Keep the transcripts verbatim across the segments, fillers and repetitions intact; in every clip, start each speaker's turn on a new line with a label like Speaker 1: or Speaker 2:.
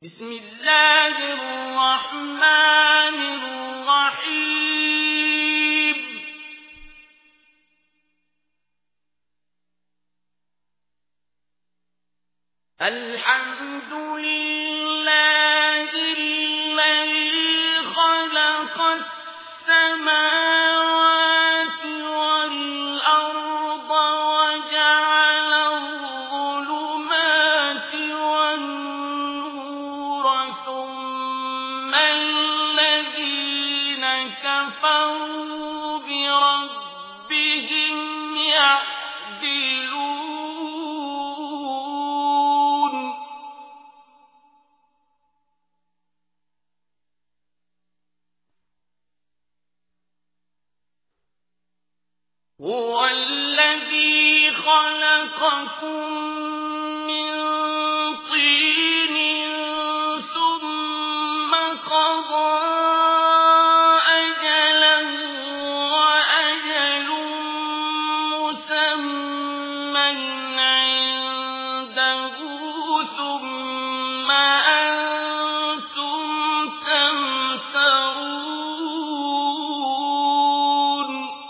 Speaker 1: بسم الله الرحمن الرحيم الحمد لله الذي خلق السماوات والأرض وجعل الظلمات والنور ثم الذين كفروا بربهم يعدلون هو الذي خلقكم من طين ثم قضى أجلا وأجل مسمى عنده ثم أنتم تمترون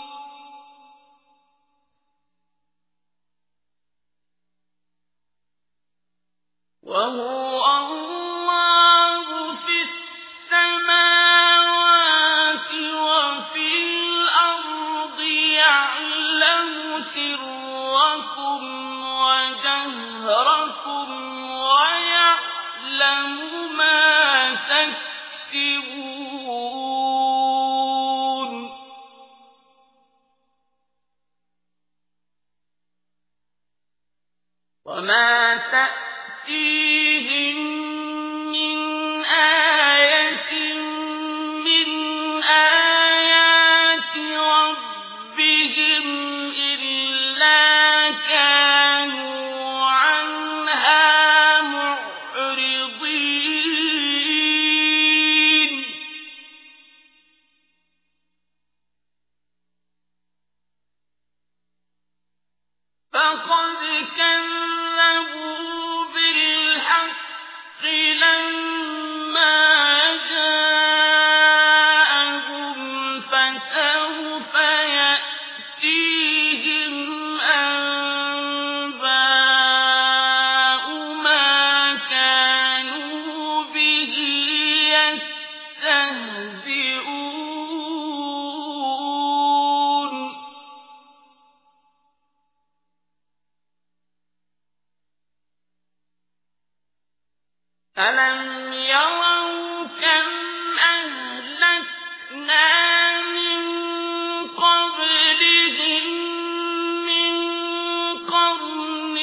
Speaker 1: وهو الله في السماوات وفي الأرض يعلم سركم وجهركم ويعلم ما تكسبون وما تأتيهم من آية من آيات ربهم إلا كانوا عنها معرضين فقد كذبوا بالحق لما جاءهم فسوف يأتيهم أنباء ما كانوا به يستهزئون ألم يروا كم أهلكنا من قبلهم من قرن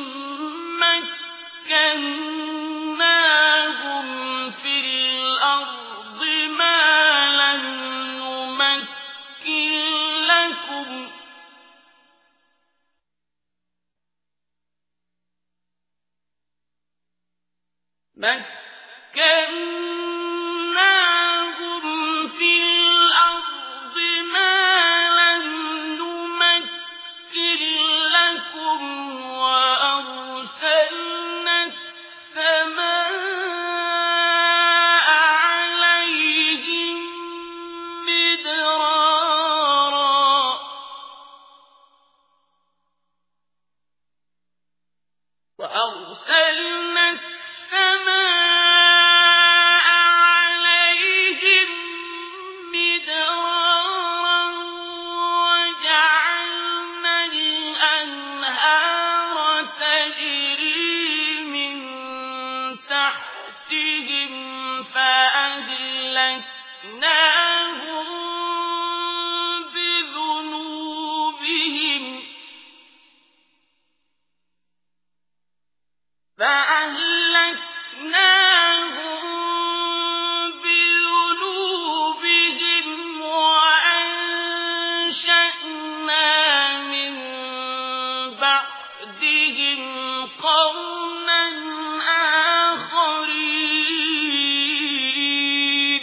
Speaker 1: مكناهم في الأرض ما لم نمكن لكم مكناهم في الأرض ما لم نمكن لكم وأرسلنا السماء عليهم مدرارا وأرسلنا السماء عليهم مدرارا وجعلنا الأنهار تجري من تحتهم فأهلكناهم بذنوبهم فأهلكناهم بذنوبهم وأنشأنا من بعدهم قرنا آخرين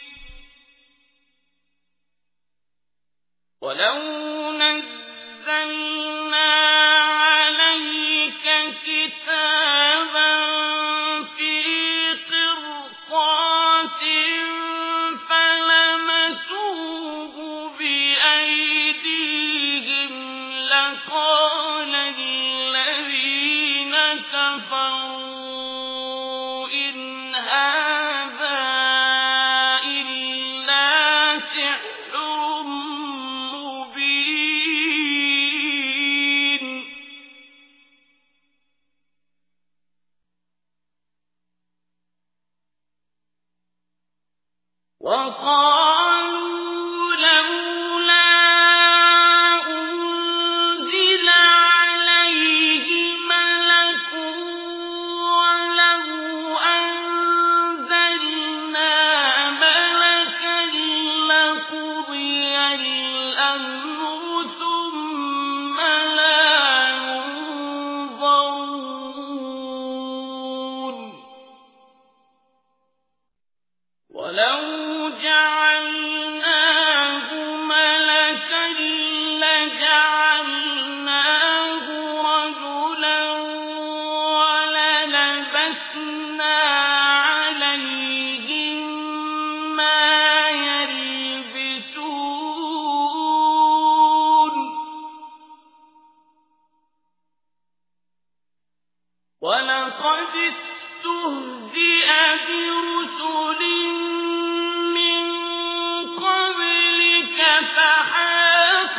Speaker 1: ولو نزلنا عليك كتابا في وقالوا لولا أنزل عليه ملك ولو أنزلنا ملكا لقضي الأمر ثم لا ينظرون ولو جعلناه ملكا لجعلناه رجلا وللبسنا عليهم ما يلبسون ولقد استهزئ برسل فحاق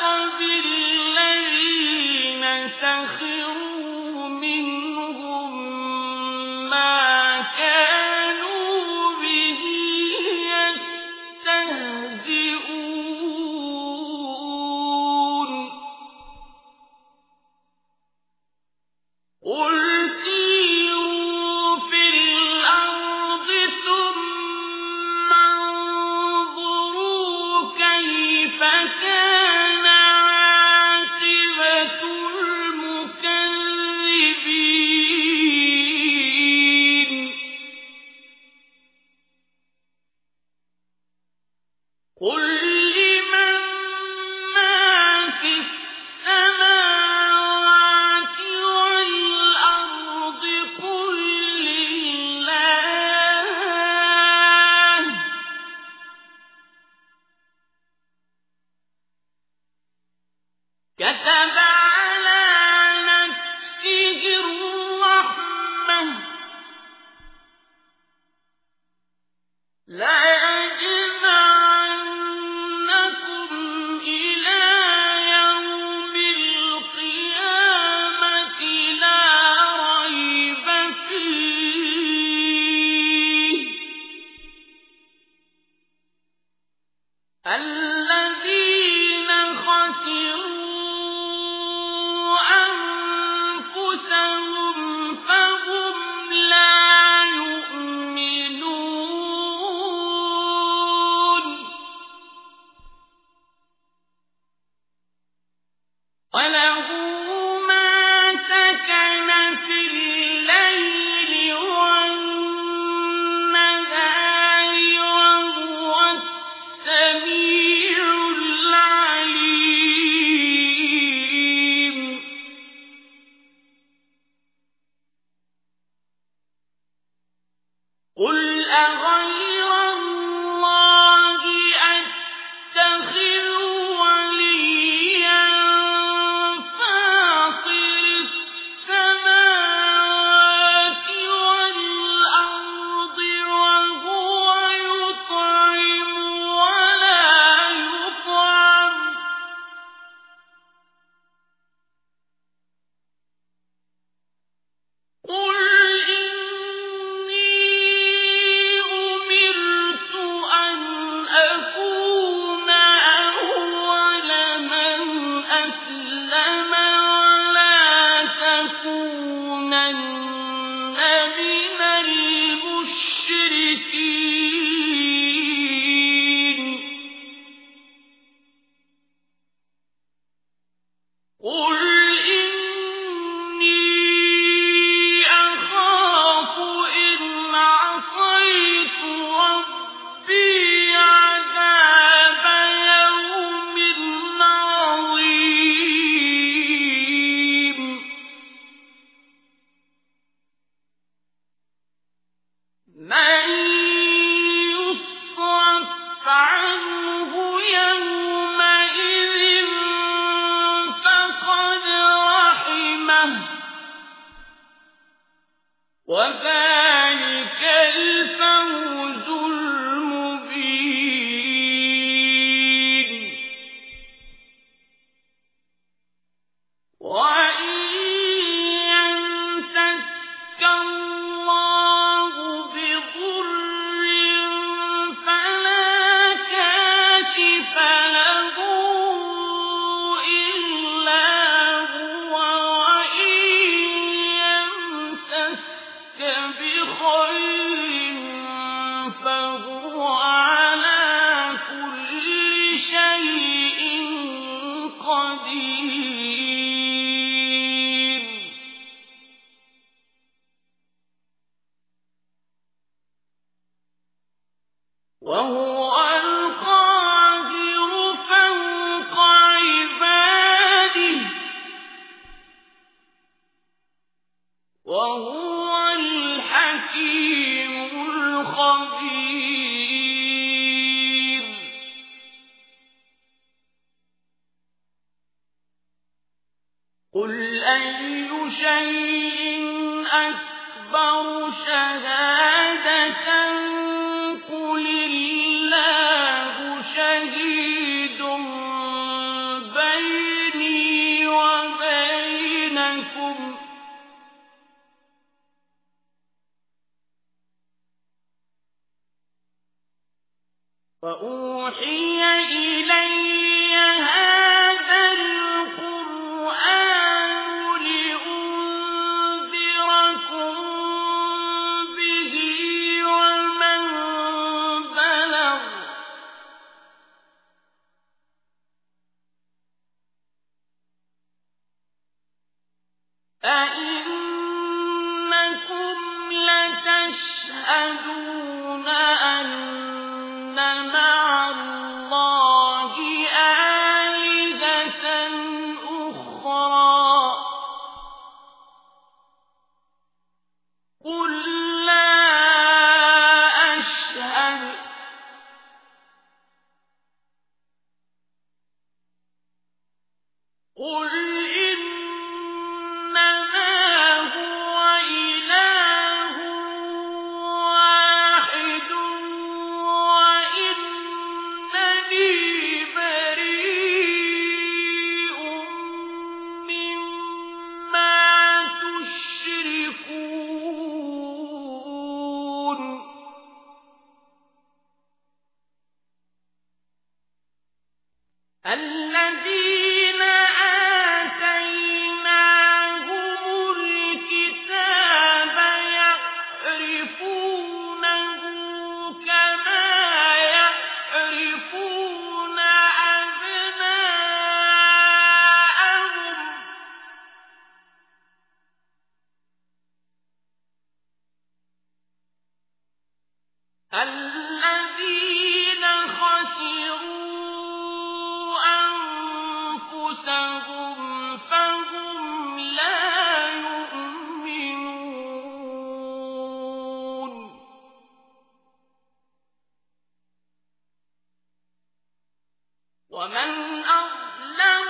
Speaker 1: بالذين سخروا منهم ما كانوا به يستهزئون قل سيروا في الأرض ثم انظروا كيف كان عاقبة المكذبين قل لمن ما في السماوات والأرض قل لله كتب على نفسه الرحمة لا يجمعنكم إلى يوم القيامة لا ريب فيه الذين خسروا أنفسهم فهم لا يؤمنون وله ما سكن في الليل والنهار وهو السميع العليم قل أغير الله أتخذ وليا فاطر السماوات والأرض وهو يطعم ولا يطعم قل إني أمرت أن أكون أول من أسلم ولا تكونن من المشركين قل إني أخاف إن عصيت ربي عذاب يوم عظيم من يصرف عنه يومئذ فقد رحمه وذلك الفوز المبين وإن يمسسك الله بضر فلا وهو القاهر فوق عباده وهو الحكيم الخبير قل أي شيء أكبر شهادةً قل الله شهيد بيني وبينكم وأوحي إلي هذا القرآن لأنذركم به ومن بلغ أئنكم لتشهدون أن مع الله آلهة أخرى قل لا أشهد قل إنما هو إله واحد وإنني بريء مما تشركون الذين آتيناهم الكتاب يعرفونه كما يعرفون أبناءهم الذين خسروا أنفسهم فهم لا يؤمنون ومن أظلم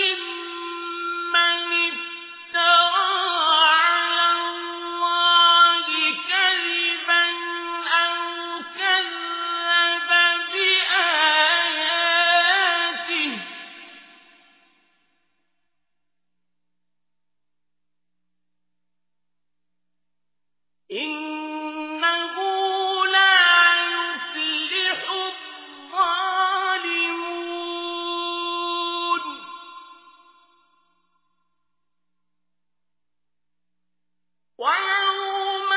Speaker 1: ممن افترى على الله كذبا أو كذب بآياته إنه لا يفلح الظالمون ويوم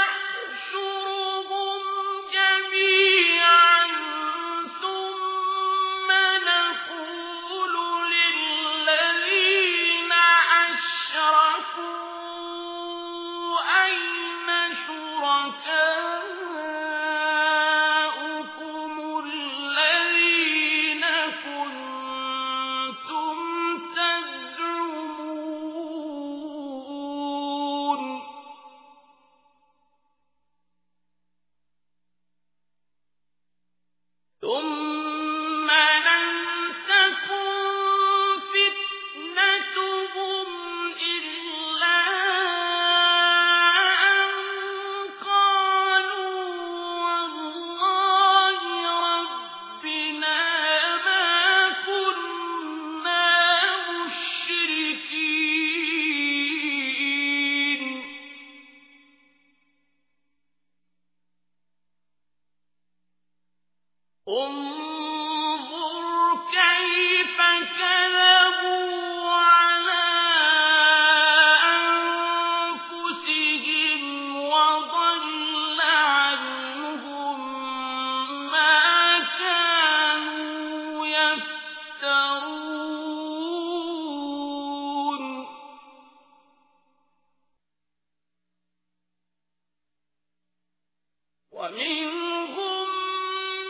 Speaker 1: نحشرهم جميعا ثم نقول للذين أشركوا أين شركاؤكم الذين كنتم تزعمون ثم لم تكن فتنتهم إلا أن قالوا والله ربنا ما كنا مشركين انظر كيف كذبوا على أنفسهم وضل عنهم ما كانوا يفترون ومنهم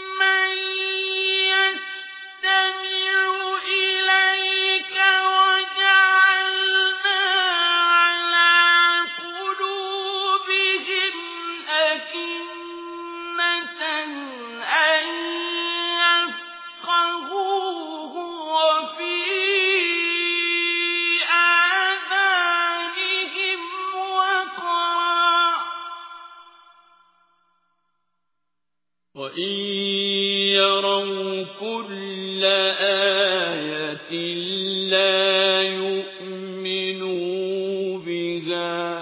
Speaker 1: وإن يروا كل آية لا يؤمنوا بها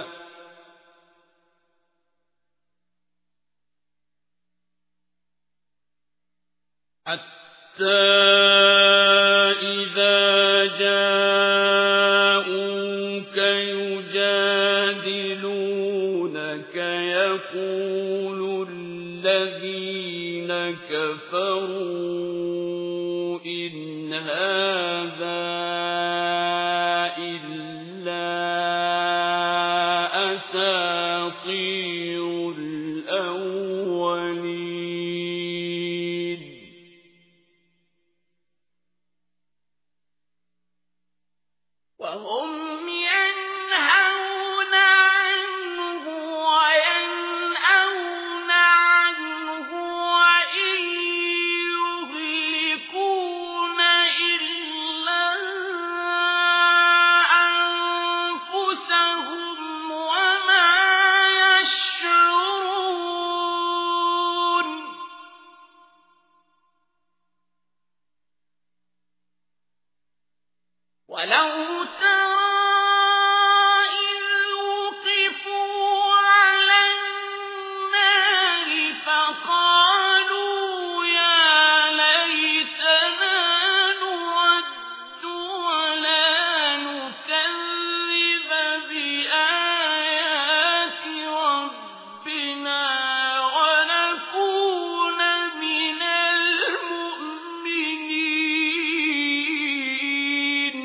Speaker 1: حتى إذا جاءوك يجادلونك يقول الذين كفروا إن هذا إلا أساطير الأولين وهم ينهون عنه وينأون عنه وإن يهلكون إلا أنفسهم وما يشعرون ولو ترى إذ وقفوا على النار فقالوا يا ليتنا نرد ولا نكذب بآيات ربنا ونكون من المؤمنين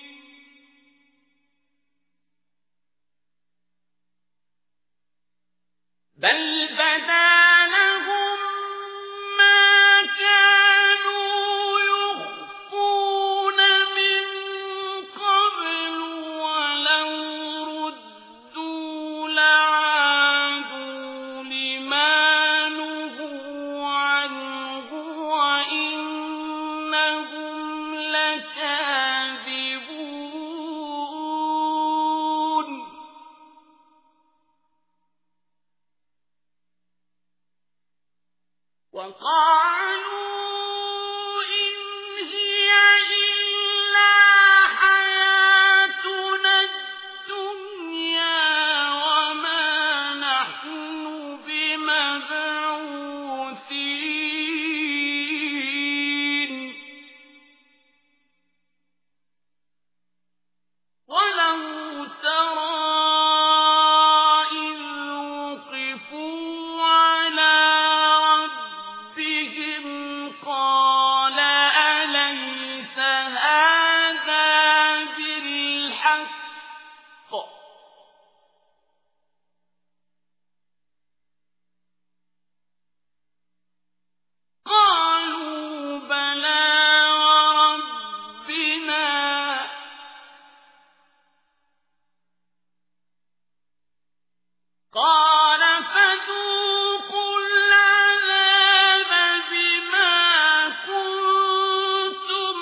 Speaker 1: بل بدا لهم ما كانوا يخفون من قبل ولو ردوا لعادوا لما نهوا عنه وإنهم لكاذبون وقالوا إن هي إلا حياتنا الدنيا وما نحن بمبعوثين ولو ترى إذ وقفوا على ربهم قال أليس هذا بالحق قالوا بلى وربنا قال فذوقوا العذاب بما كنتم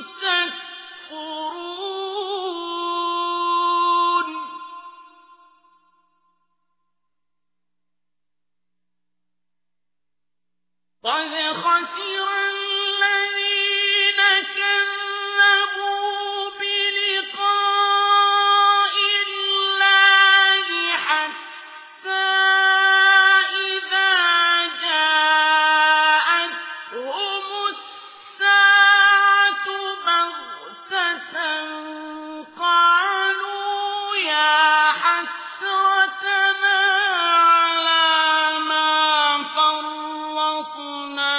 Speaker 1: تكفرون قد خسر الذين كذبوا بلقاء الله حتى إذا جاءتهم الساعة بغتة قالوا يا حسرتنا على ما فرطنا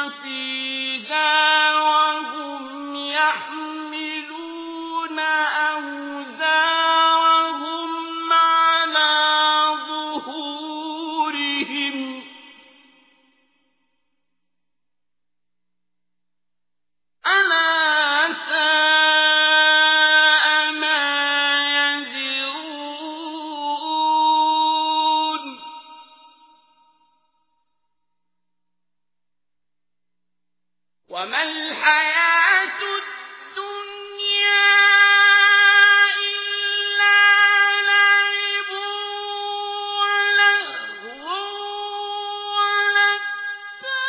Speaker 1: فيها وهم يحملون أوزارهم على ظهورهم ألا ساء ما يزرون وما الحياة الدنيا إلا لعب ولهو ولذة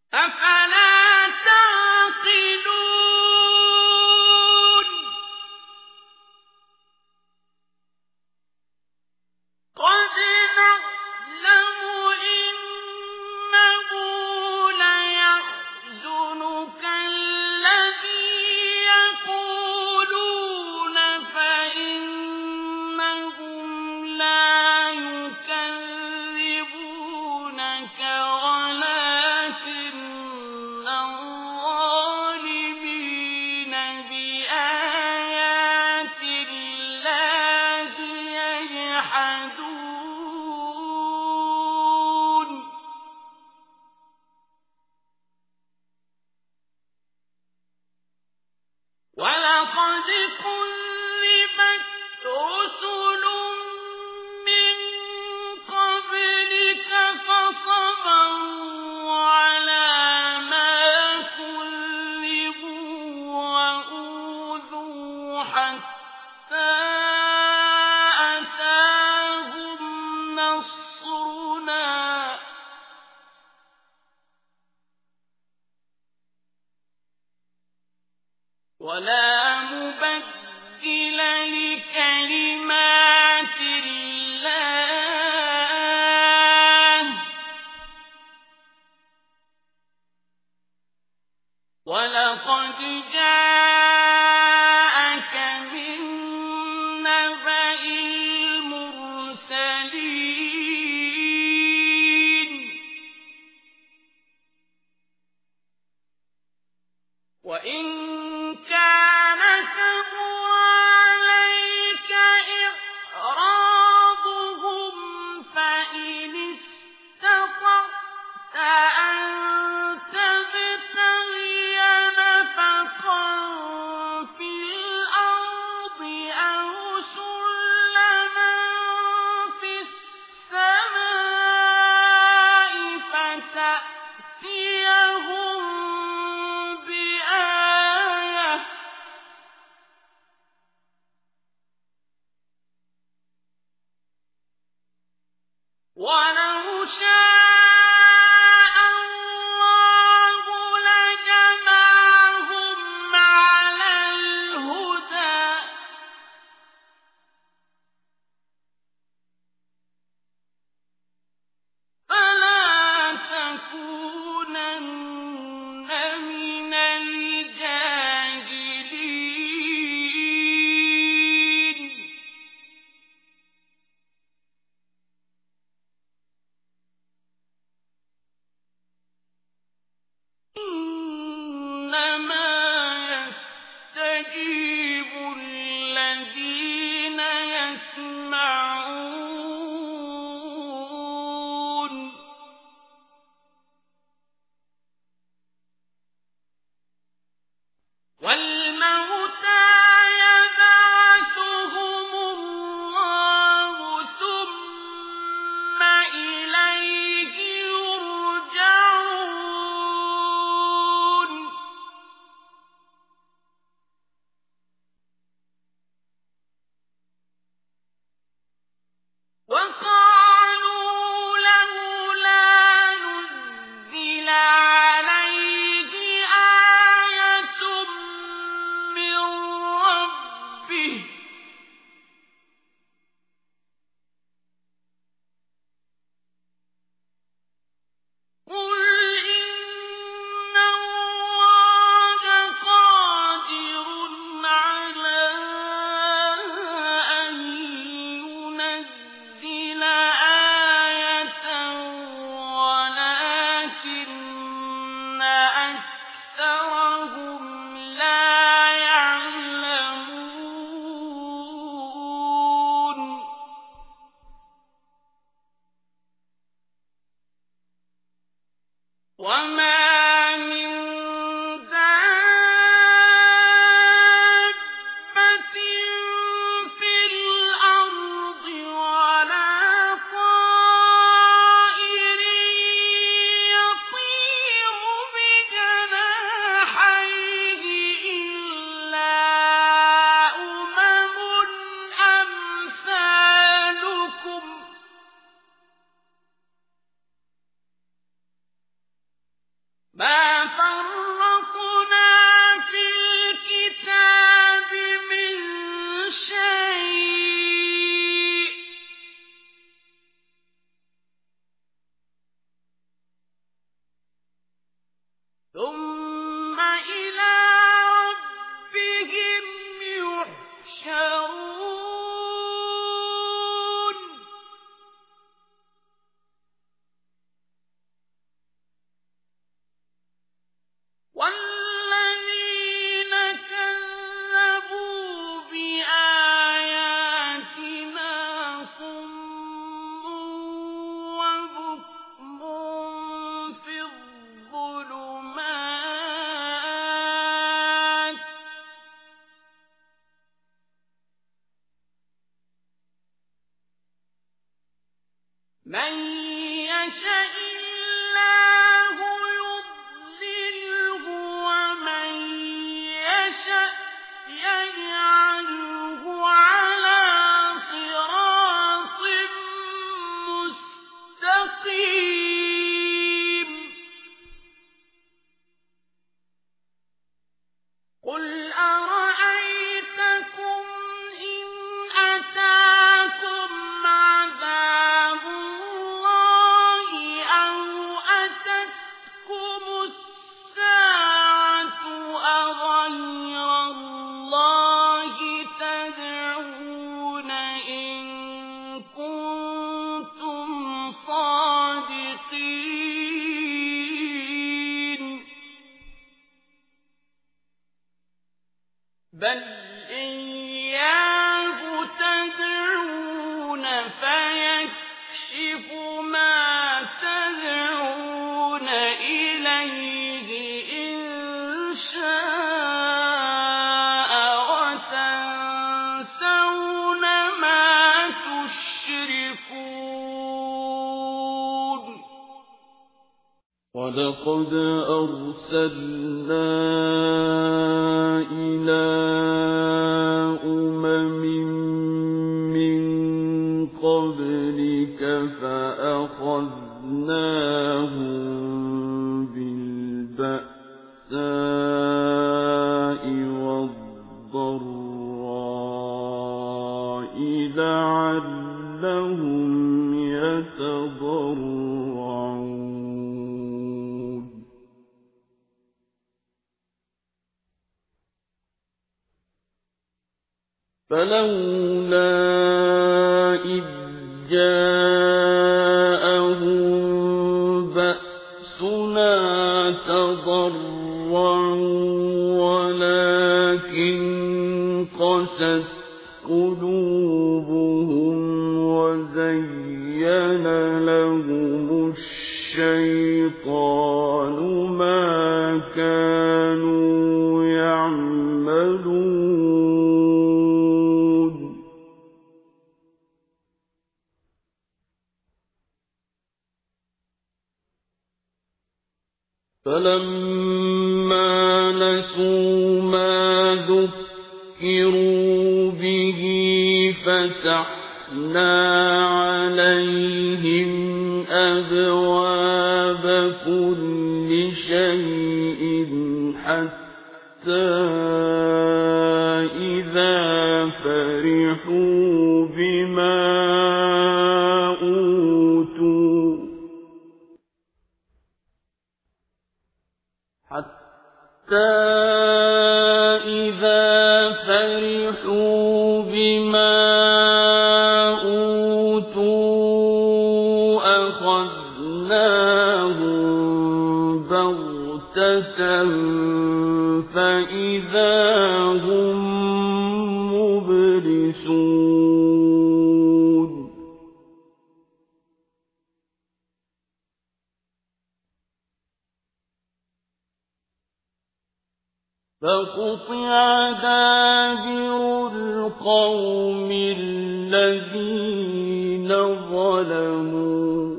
Speaker 1: أفلا تعقلون قد نعلم إنه ليحزنك الذي يقولون فإنهم لا يكذبونك ولكن الظالمين بآيات الله يجحدون ولقد كذبت رسل من قبلك فصبروا على ما كذبوا وأوذوا حتى أتاهم نصرنا ولا مبدل لكلمات الله ولقد جاءك من نبأ المرسلين وإن كان كبر عليك إعراضهم فإن استطعت أن تبتغي نفقا في الأرض أو سلما في السماء فتأتيهم بآية ولو شاء الله لجمعهم على الهدى فلا تكونن من الجاهلين إنما يستجيب الذين يسمعون والموتى يبعثهم الله ثم إليه يرجعون وقالوا لولا نزل عليه آية من ربه قل إن الله قادر على أن ينزل آية ولكن أكثرهم لا يعلمون وما من دابة في الأرض ولا طائر يطير بجناحيه إلا أمم أمثالكم ما فرطنا في الكتاب من شيء ثم إلى ربهم يحشرون والذين كذبوا بآياتنا صم وبكم في الظلمات من يشاء الله يضلله ومن يشاء يجعله على صراط مستقيم قل أرأيتكم إن أتاكم عذاب الله أو أتتكم الساعة أغير الله تدعون إن كنتم صادقين بل إياه تدعون فيكشف ما تدعون إليه إن شاء وتنسون ما تشركون
Speaker 2: ولقد أرسلنا إلى أمم من قبلك فأخذناهم بالبأساء والضراء لعلهم يتضرعون فلولا إذ جاءهم بأسنا تضرعوا ولكن قست قلوبهم وزين لهم الشيطان ما كانوا يعملون فلما نسوا ما ذكروا به فتحنا عليهم أبواب كل شيء حتى إذا فرحوا بما أوتوا حتى إذا فرحوا بما أوتوا أخذناهم بغتة فإذا هم مبلسون فقطع دابر القوم الذين ظلموا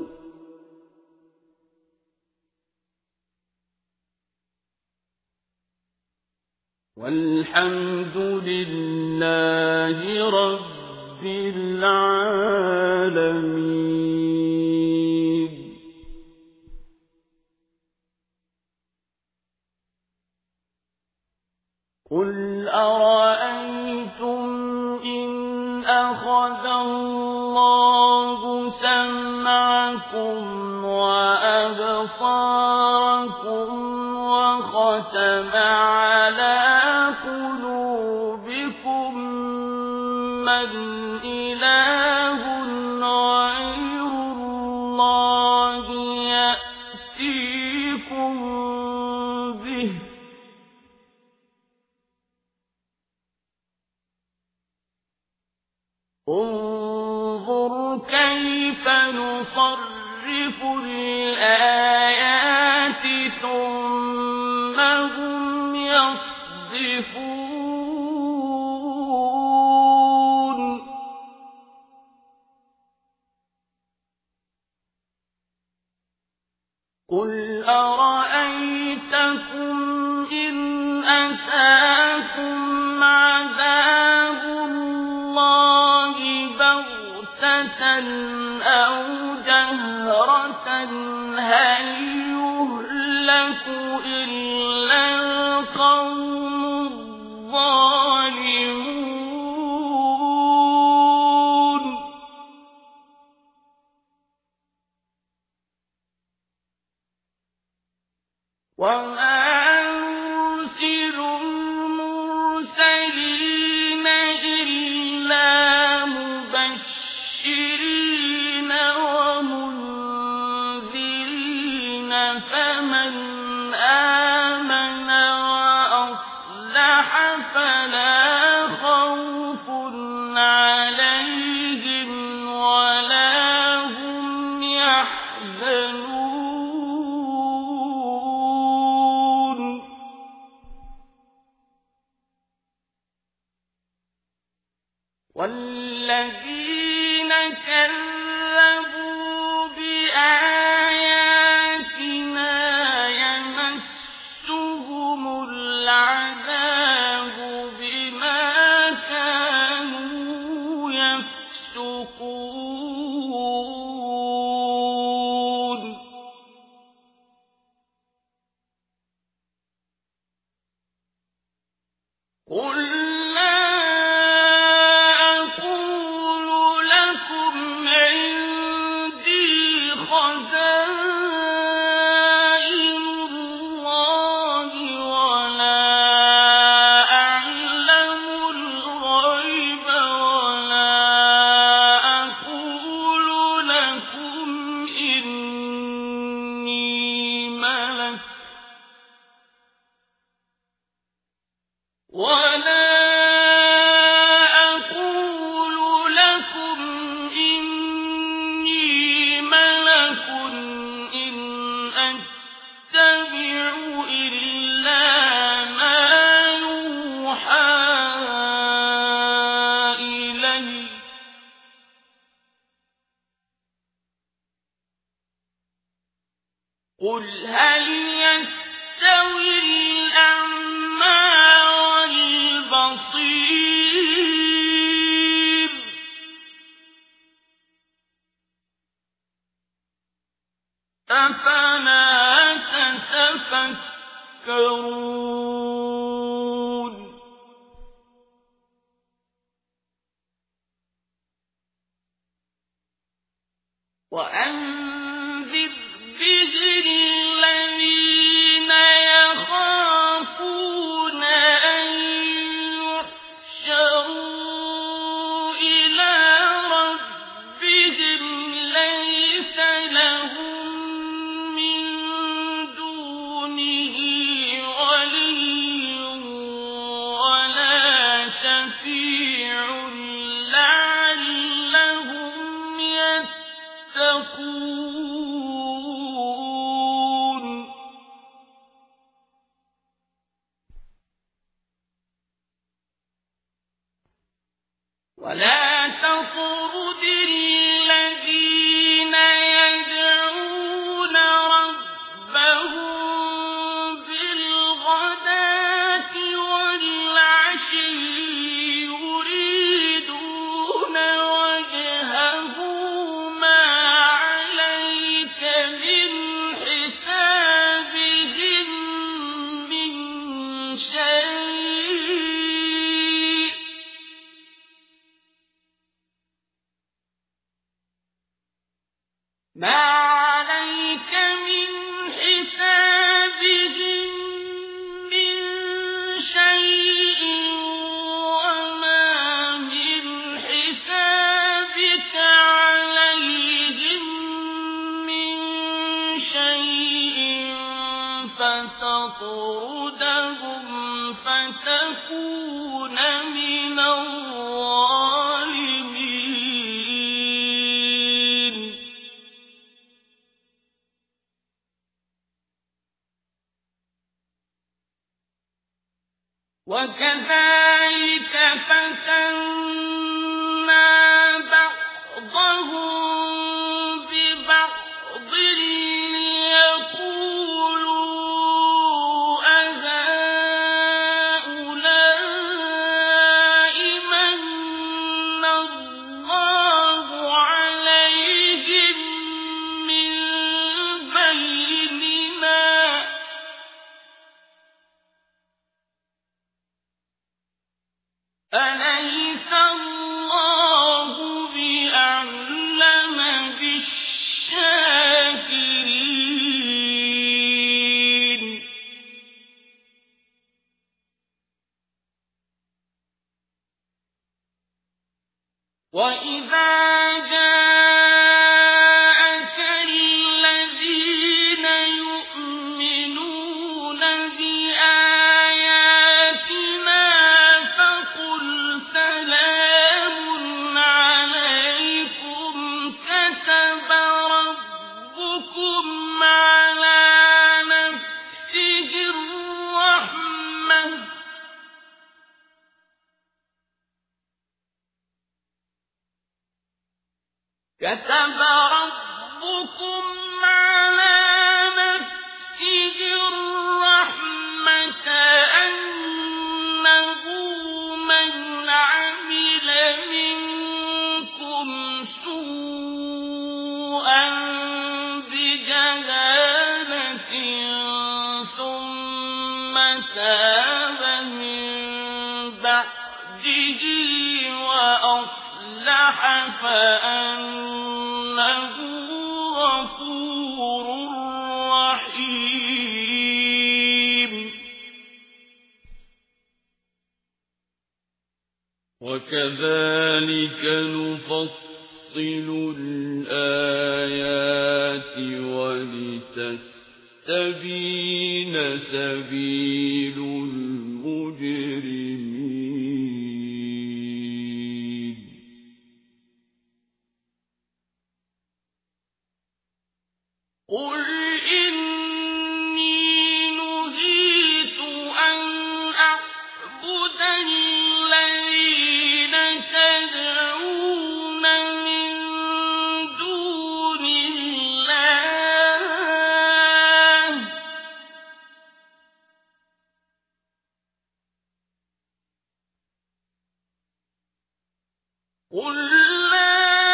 Speaker 2: والحمد لله رب العالمين. قل أرأيتم إن أخذ الله سمعكم وأبصاركم وختم على قلوبكم من إله غير الله يأتيكم به انظر كيف نصرف الآيات ثم هم يصدفون قل أرأيتكم إن أتاكم عذاب الله بغتة أو جهرة هل يهلك إلا القوم الظالمون وما نرسل المرسلين إلا مبشرين ومنذرين فمن آمن وأصلح فلا خوف عليهم ولا هم يحزنون والذين كذبوا بآياتنا يمسهم العذاب بما كانوا يفسقون قل لا أقول لكم عندي خزائن الله ولا أعلم الغيب ولا أقول لكم إني ملك ولا أقول لكم إني ملك إن أتبع إلا ما يوحى إلي قل هل يستوي الأعمى والبصير أفلا تتفكرون وأنذر به الذين يخافون أن يحشروا إلى ربهم ليس لهم من دونه ولي ولا شفيع لعلهم يتقون ولا تطرد الذين يدعون ربهم بالغداة والعشي يريدون
Speaker 1: فتطردهم فتكون من الظالمين وكذلك فتنا بعضهم ببعض ليقولوا أهؤلاء من الله عليهم من بيننا أليس الله بأعلم بالشاكرين وإذا جاءك الذين يؤمنون بآياتنا فقل سلام عليكم كتب ربكم على نفسه الرحمة كتب ربكم على نفسه الرحمة أنه من عمل منكم سوءا بجهالة ثم تاب من بعده وأصلح فأنه غفور رحيم وكذلك نفصل الآيات ولتستبين سبيل المجرمين قل إني نهيت أن أعبد الذين تدعون من دون الله قل لا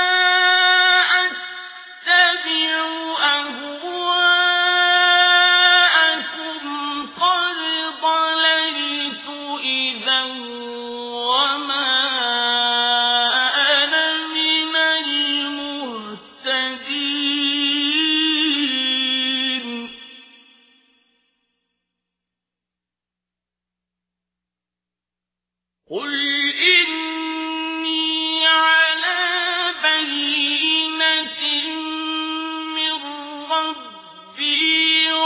Speaker 1: أتبع أهواءكم قد ضللت إذا وما أنا من المهتدين قل إني على بينة من ربي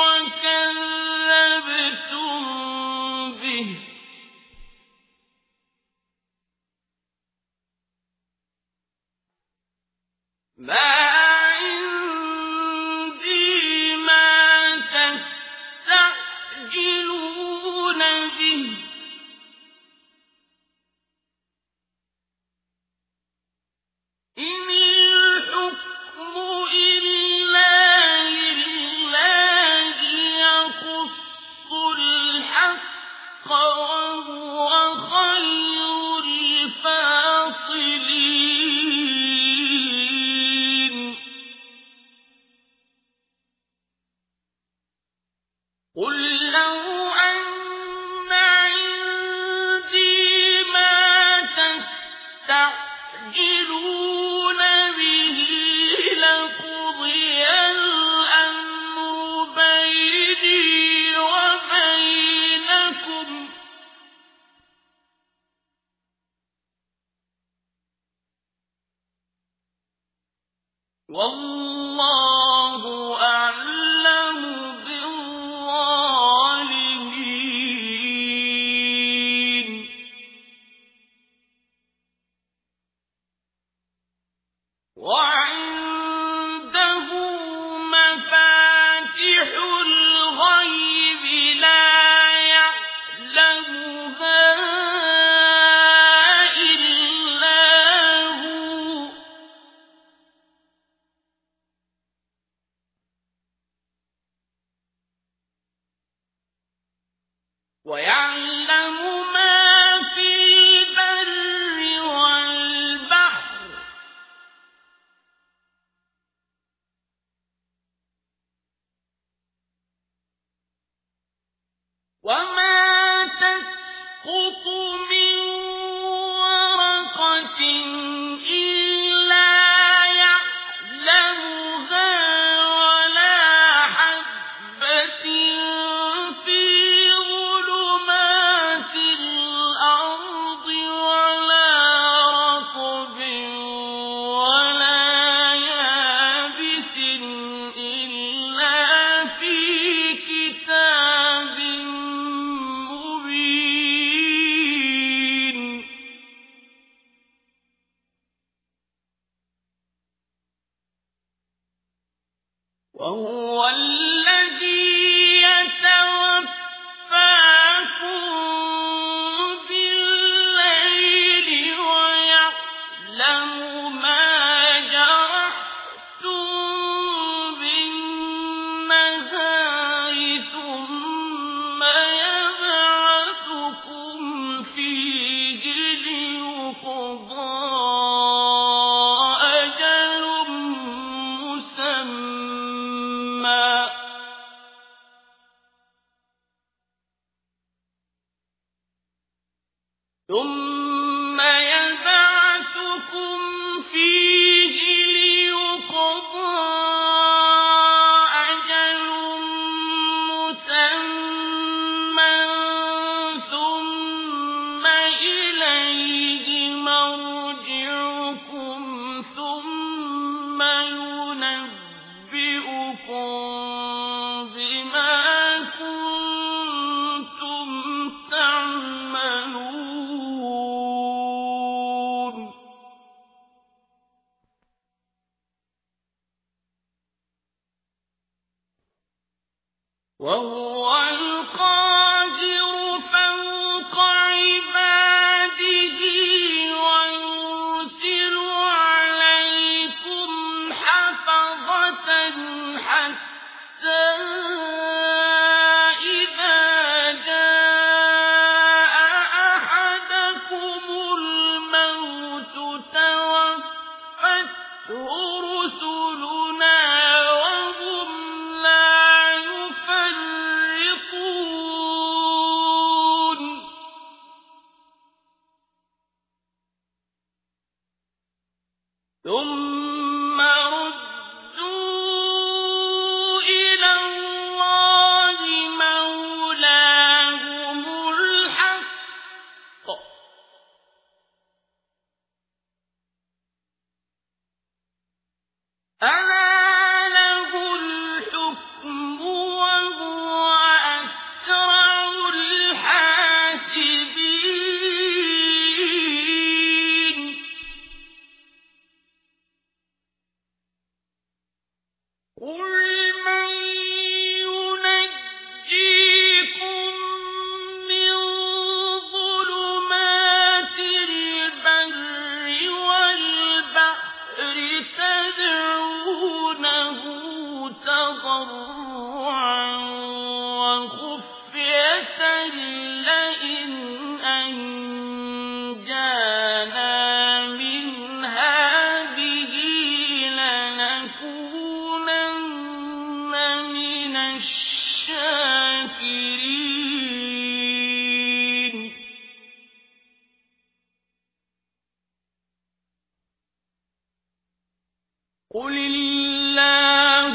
Speaker 1: وكذبتم به ما عندي ما تستعجلون به إن الحكم إلا لله يقص الحق وهو خير الفاصلين قل لو أن عندي ما تستعجلون به لقضي الأمر بيني وبينكم والله أعلم بالظالمين ويعلم ما في البر والبحر وما تسقط من ورقة إلا يعلمها ولا حبة في ظلمات الأرض ولا رطب ولا يابس إلا في كتاب مبين. وهو الذي يتوفاكم بالليل ويعلم ما جرحتم بالنهار ثم يبعثكم فيه ليقضى أجل مسمى ثم يبعثكم فيه ليقضى أجل مسمى ثم إليه مرجعكم ثم ينبئكم بما كنتم تعملون. وهو القاهر فوق عباده ويرسل عليكم حفظة حتى إذا جاء أحدكم الموت توفته رسلنا وهم لا يفرطون. ثم ردوا إلى الله مولاهم الحق ألا له الحكم وهو أسرع الحاسبين. قل من ينجيكم من ظلمات البر والبحر تدعونه تضرعا وخفية لئن أنجانا من هذه لنكونن من الشاكرين. قل الله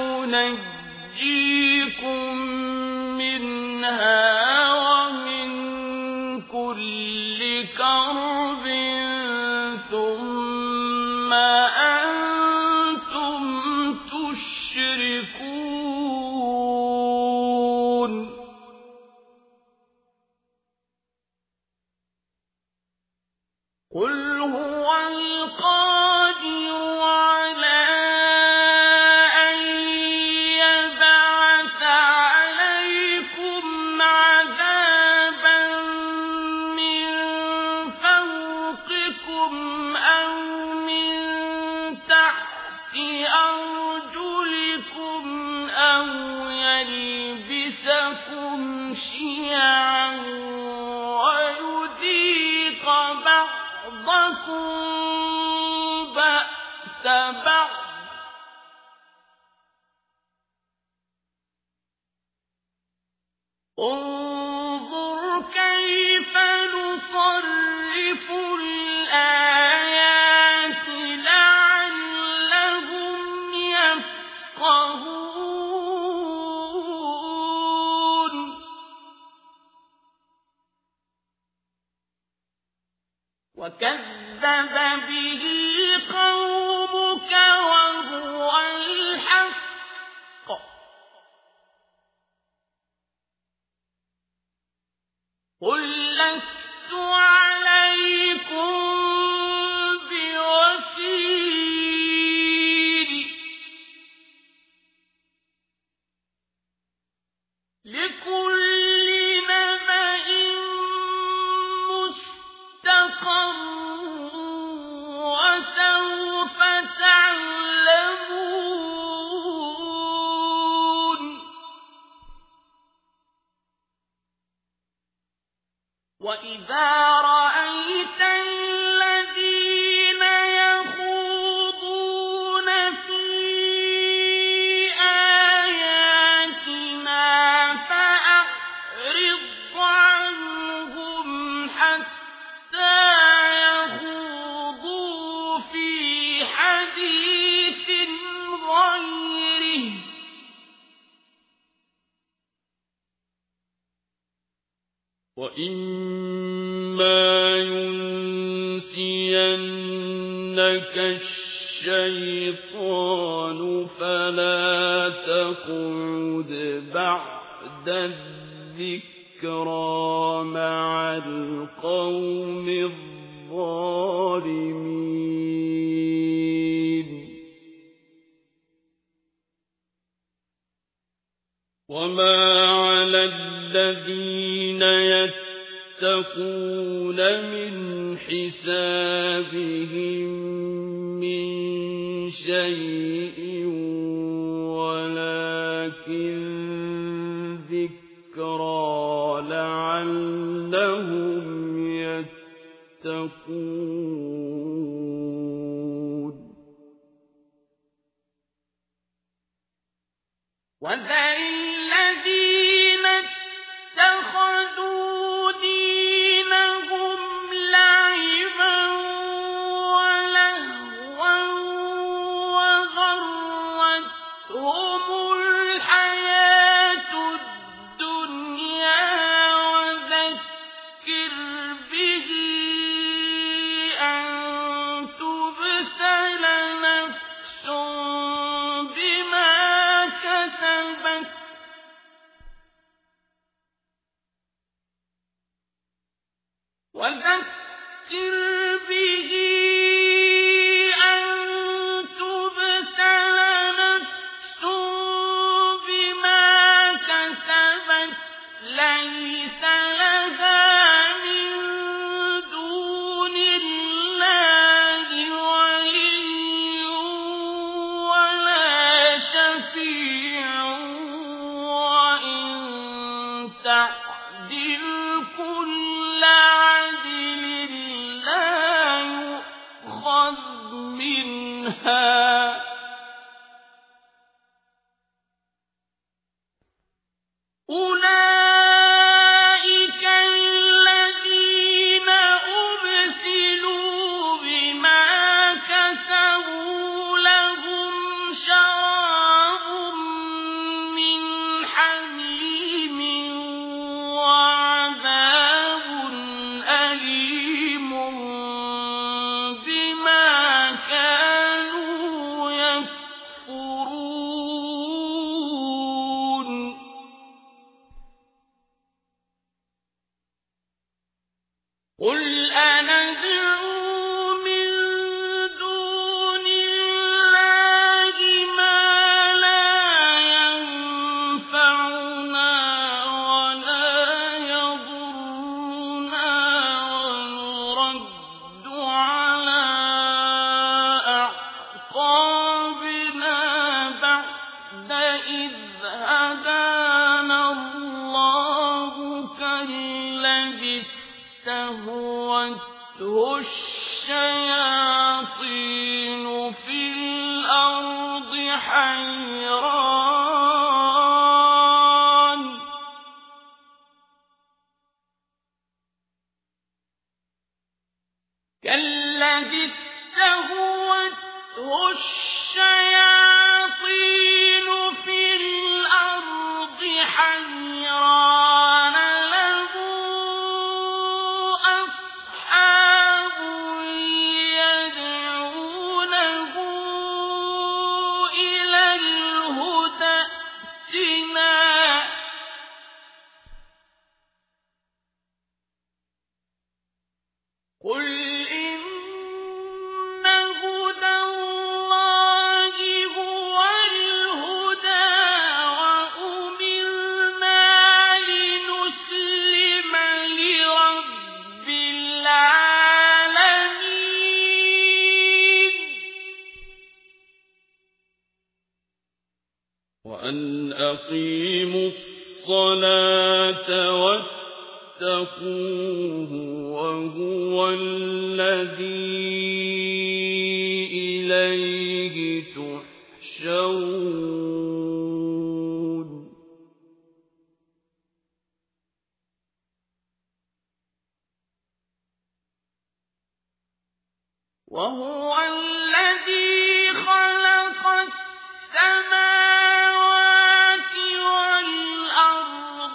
Speaker 1: ينجيكم منها ومن كل كرب ثم أنتم تشركون. قل هو القادر على أن يبعث عليكم عذابا من فوقكم أو من تحت أرجلكم أو يلبسكم شيعا ويذيق بعضكم بأس بعض انظر كيف نصرف الآيات لعلهم يفقهون وكذب به قومك وهو الحق قل لست عليكم بوكيل لكل نبأ مستقر وسوف تعلمون وإذا رأيت الذين يخوضون في آياتنا فأعرض عنهم حتى يخوضوا في حديث غيره وإما ينسينك الشيطان فلا تقعد بعد الذكرى مع القوم الظالمين وما على الذين يتقون من حسابهم من شيء ولكن ذكرى لعلهم يتقون وذل الذين اتخذوا دينهم لعبا ولهوا وغرتهم الحياة الدنيا وذكر به أن تبسل نفس بما كسبت وذكر به أن تبسل نفس بما كسبت ليس لها من دون الله ولي ولا شفيع وإن تعدل كل عدل لا يؤخذ منها أولئك الذين أبسلوا بما كسبوا لهم شراب من حميم استهوته الشياطين في الأرض حيران كالذي استهوته الشياطين في الأرض حيران له أصحاب يدعونه إلى الهدى ائتنا قل إن هدى الله هو الهدى وأمرنا لنسلم لرب العالمين
Speaker 2: وأن أقيموا الصلاة واتقوه وهو الذي إليه تحشرون
Speaker 1: وهو الذي خلق السماوات والأرض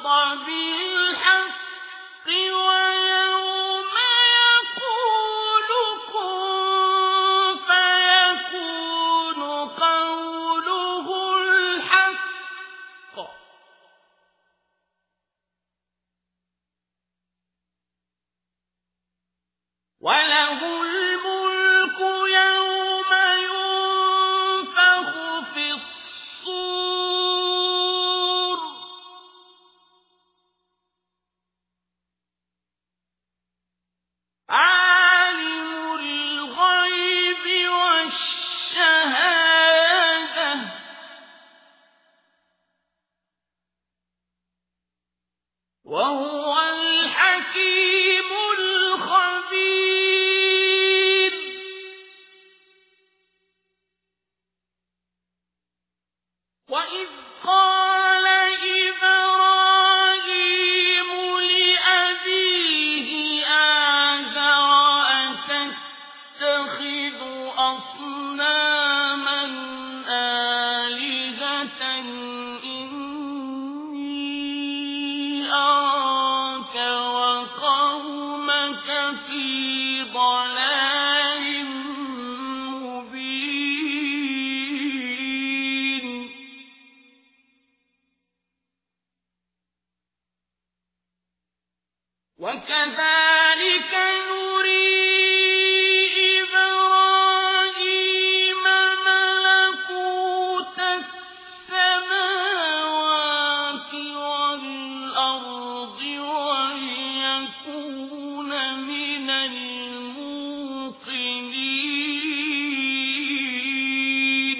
Speaker 1: بالحق ويوم يقول كن فيكون قوله الحق وله الملك يوم ينفخ في الصور عالم الغيب والشهادة وهو الحكيم الخبير وإذ قال إبراهيم لأبيه آزر أتتخذ أصناما آلهة إني أراك وقومك في ضلال مبين وكذلك نري إبراهيم ملكوت السماوات والأرض وليكون من الموقنين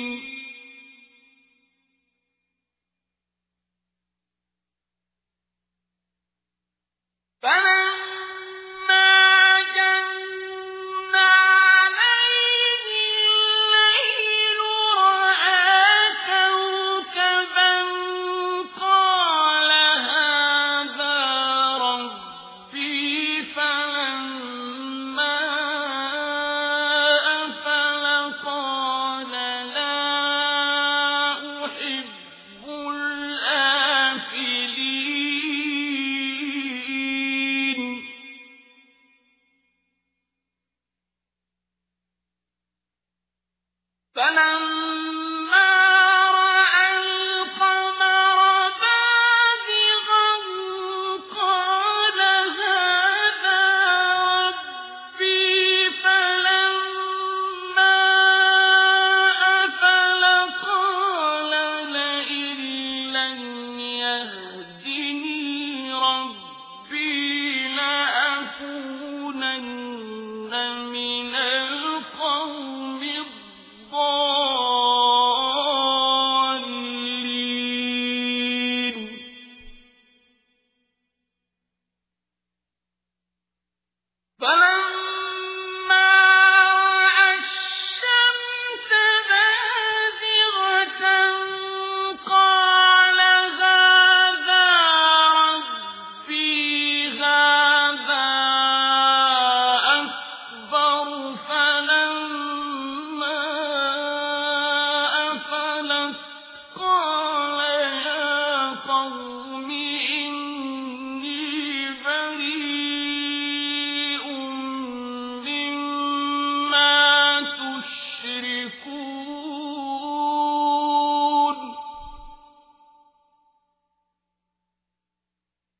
Speaker 1: فلما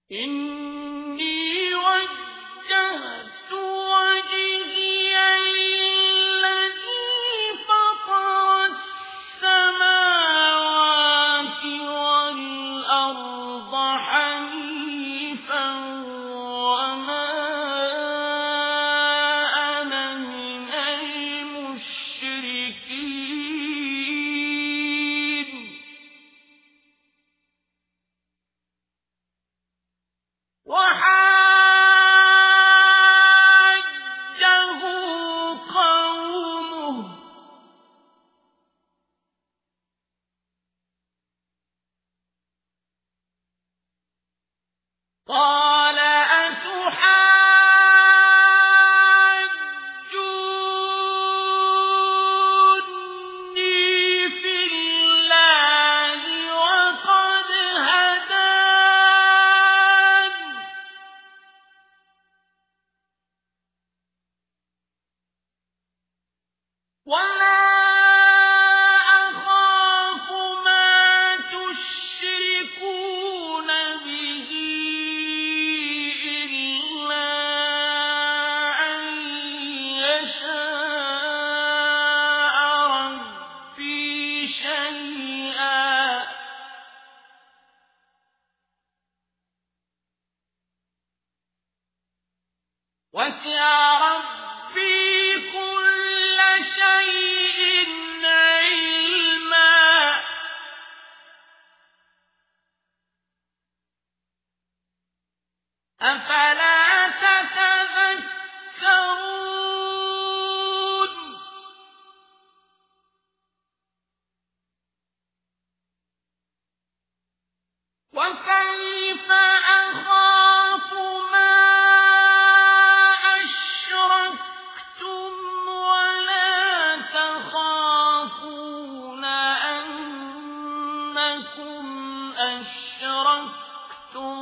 Speaker 1: إني وجهت وجهي للذي فطر السماوات والأرض حنيفا وما أنا من المشركين وحاجه قومه قال أتحاجوني في الله وقد هدان ولا أخاف ما تشركون به إلا أن يشاء ربي شيئا وسع ربي كل شيء علما أفلا تتذكرون وكيف أخاف ما أشركتم ولا تخافون أنكم أشركتم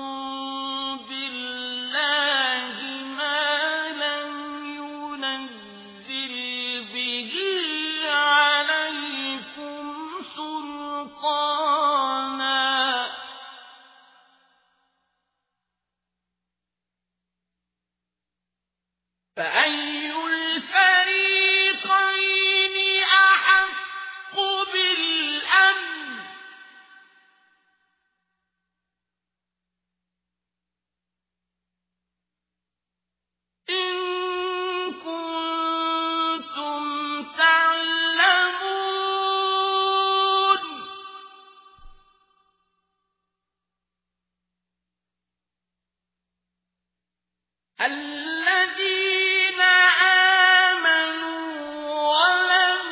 Speaker 1: بالله ما لم ينزل به عليكم سلطانا فأي الفريقين أحق بالأمن إن كنتم تعلمون الذين آمنوا ولم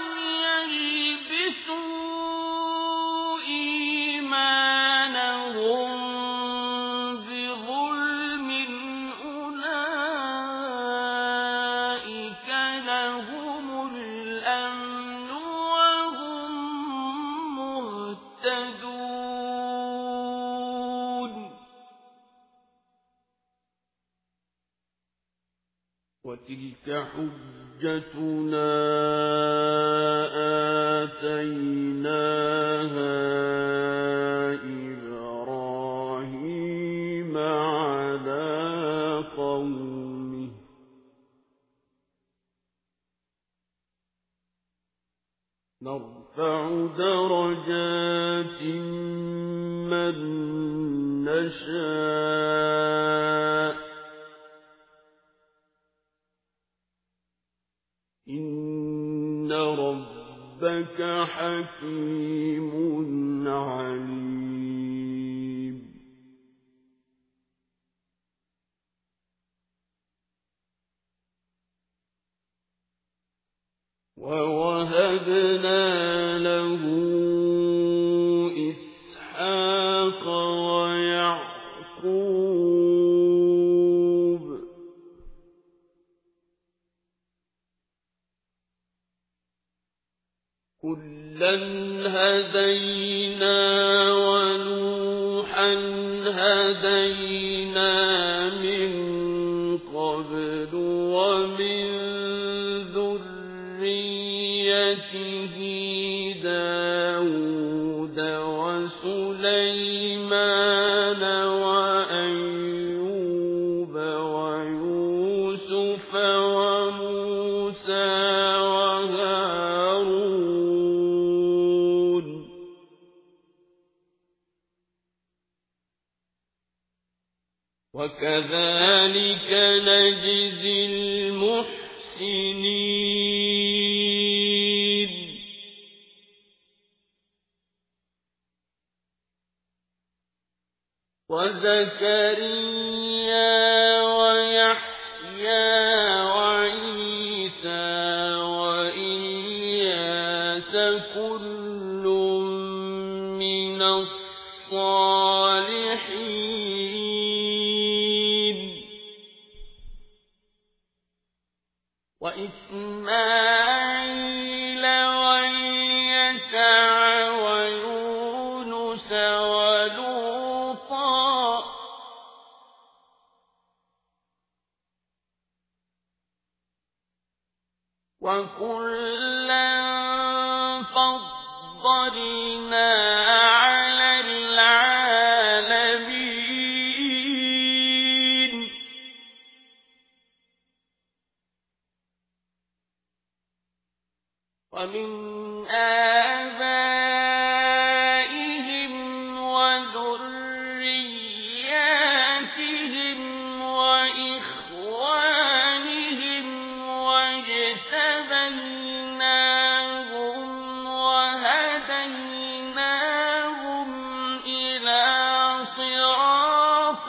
Speaker 1: يلبسوا إيمانهم بظلم أولئك لهم الأمن وهم مهتدون
Speaker 2: وتلك حجتنا آتيناها إبراهيم على قومه نرفع درجات من نشاء إن ربك حكيم عليم ووهبنا له إسحاق ويعقوب كلا هدينا ونوحا هدينا من قبل ومن ذريته داود وسليمان وأيوب ويوسف وموسى وهارون وكذلك نجزي المحسنين وزكريا ويحيى وعيسى وإلياس كل من الصالحين وإسماعيل واليسع ويونس ولوطا وكلا فضلنا على العالمين ومن آبائهم وذرياتهم وإخوانهم واجتبيناهم وهديناهم إلى صراط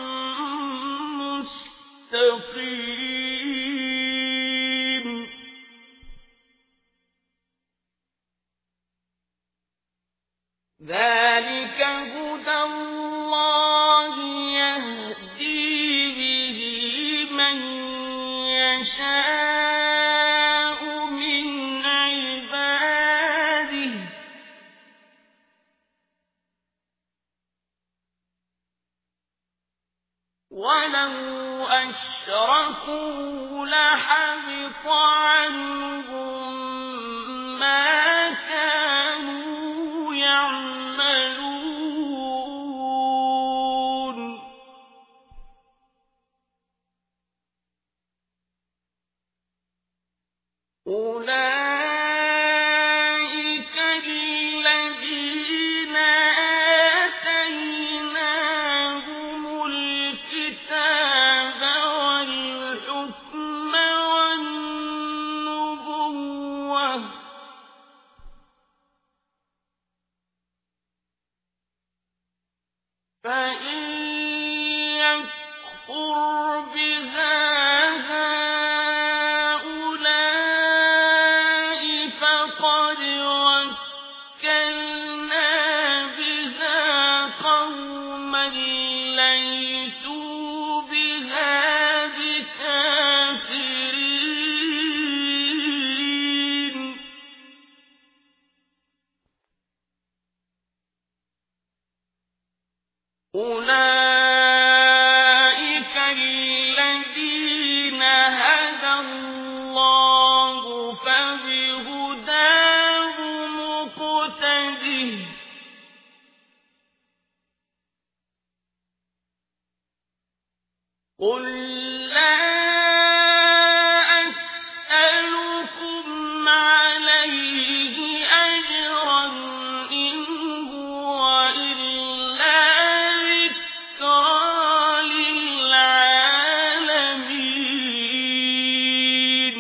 Speaker 2: مستقيم ذلك هدى الله يهدي به من يشاء من عباده ولو أشركوا لحبط عنهم ما كانوا يعملون أولئك الذين آتيناهم الكتاب والحكم والنبوة فإن يكفر بها هؤلاء فقد وكلنا بها قوما ليسوا بها بكافرين أولئك الذين هدى الله فبهداه مقتده قل لا أسألكم عليه أجرا إن هو إلا ذكرى للعالمين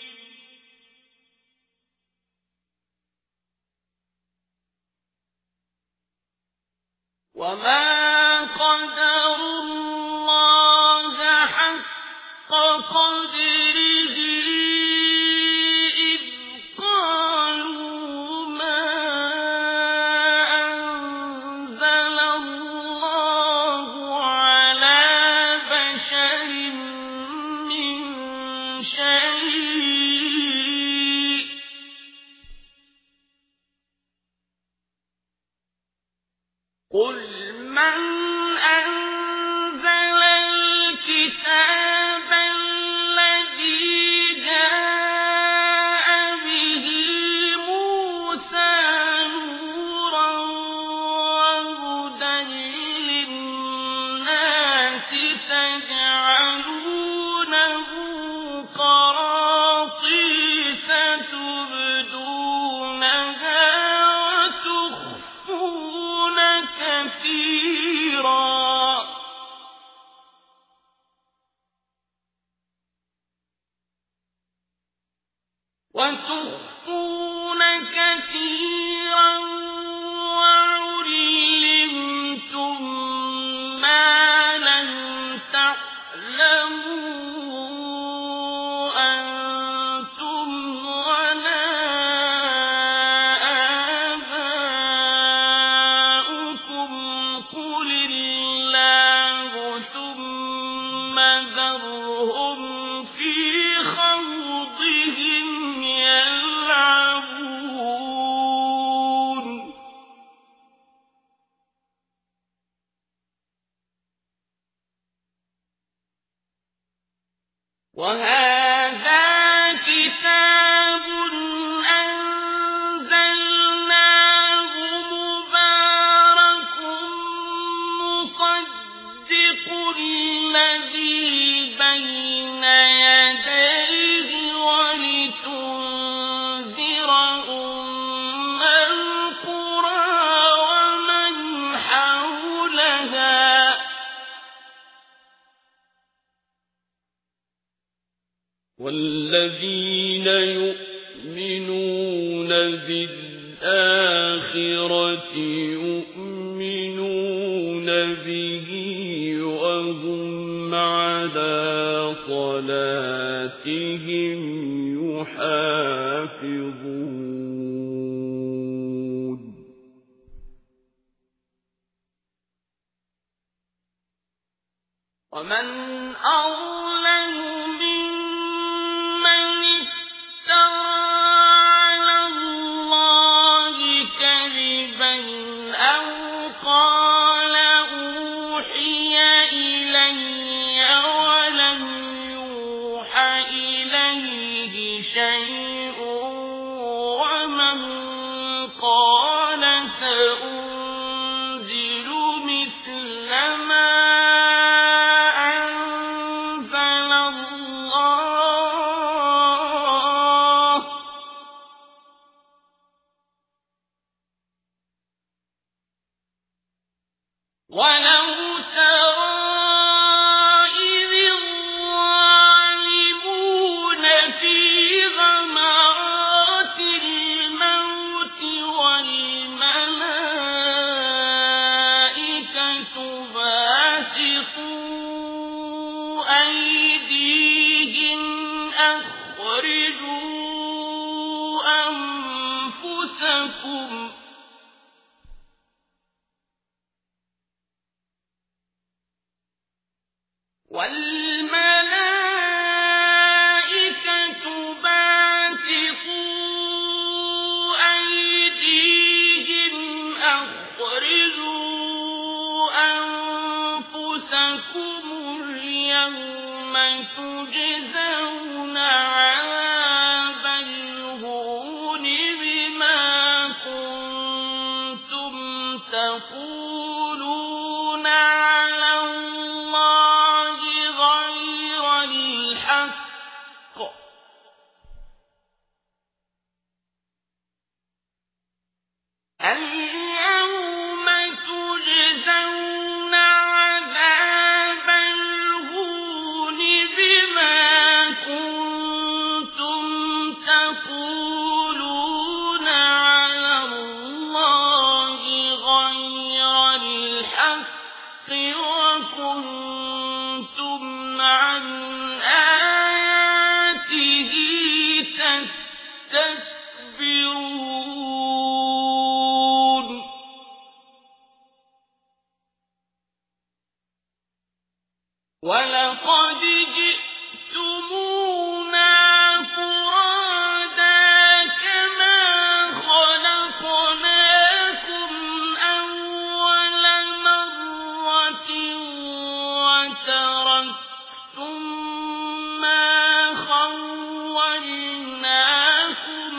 Speaker 2: وما قدروا الله حق قدره إذ قالوا ما أنزل الله على بشر من شيء قل من أنزل الكتاب الذي جاء به موسى نورا وهدى للناس تجعلونه قراطيس تبدونها وتخفون كثيرا وتخفون كثيرا وعلمتم ما لم تعلموا أنتم ولا آباؤكم قل الله ثم ذرهم في خوضهم يلعبون وهذا كتاب أنزلناه مبارك مصدق الذي بين يديه ولتنذر أم القرى ومن حولها والذين يؤمنون بالآخرة يؤمنون به وهم على صلاتهم يحافظون ومن أظلم ممن افترى على الله كذبا أو قال أوحي إلي ولم يوحى إليه شيء ومن قال سأنزل مثل ما أنزل الله ولو ترى إذ الظالمون في غمرات الموت والملائكة باسطوا أيديهم أخرجوا أنفسكم والملائكة باسطوا أيديهم أخرجوا أنفسكم اليوم تجزون عذاب الهون بما كنتم تقولون على الله غير الحق اليوم تجزون عذاب الهون بما كنتم تقولون على الله غير الحق وكنتم عن آياته تستكبرون ولقد جئتمونا فرادا كما خلقناكم أول مرة وتركتم ما خولناكم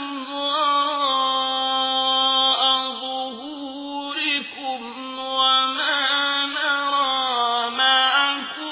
Speaker 2: وراء ظهوركم وما نرى معكم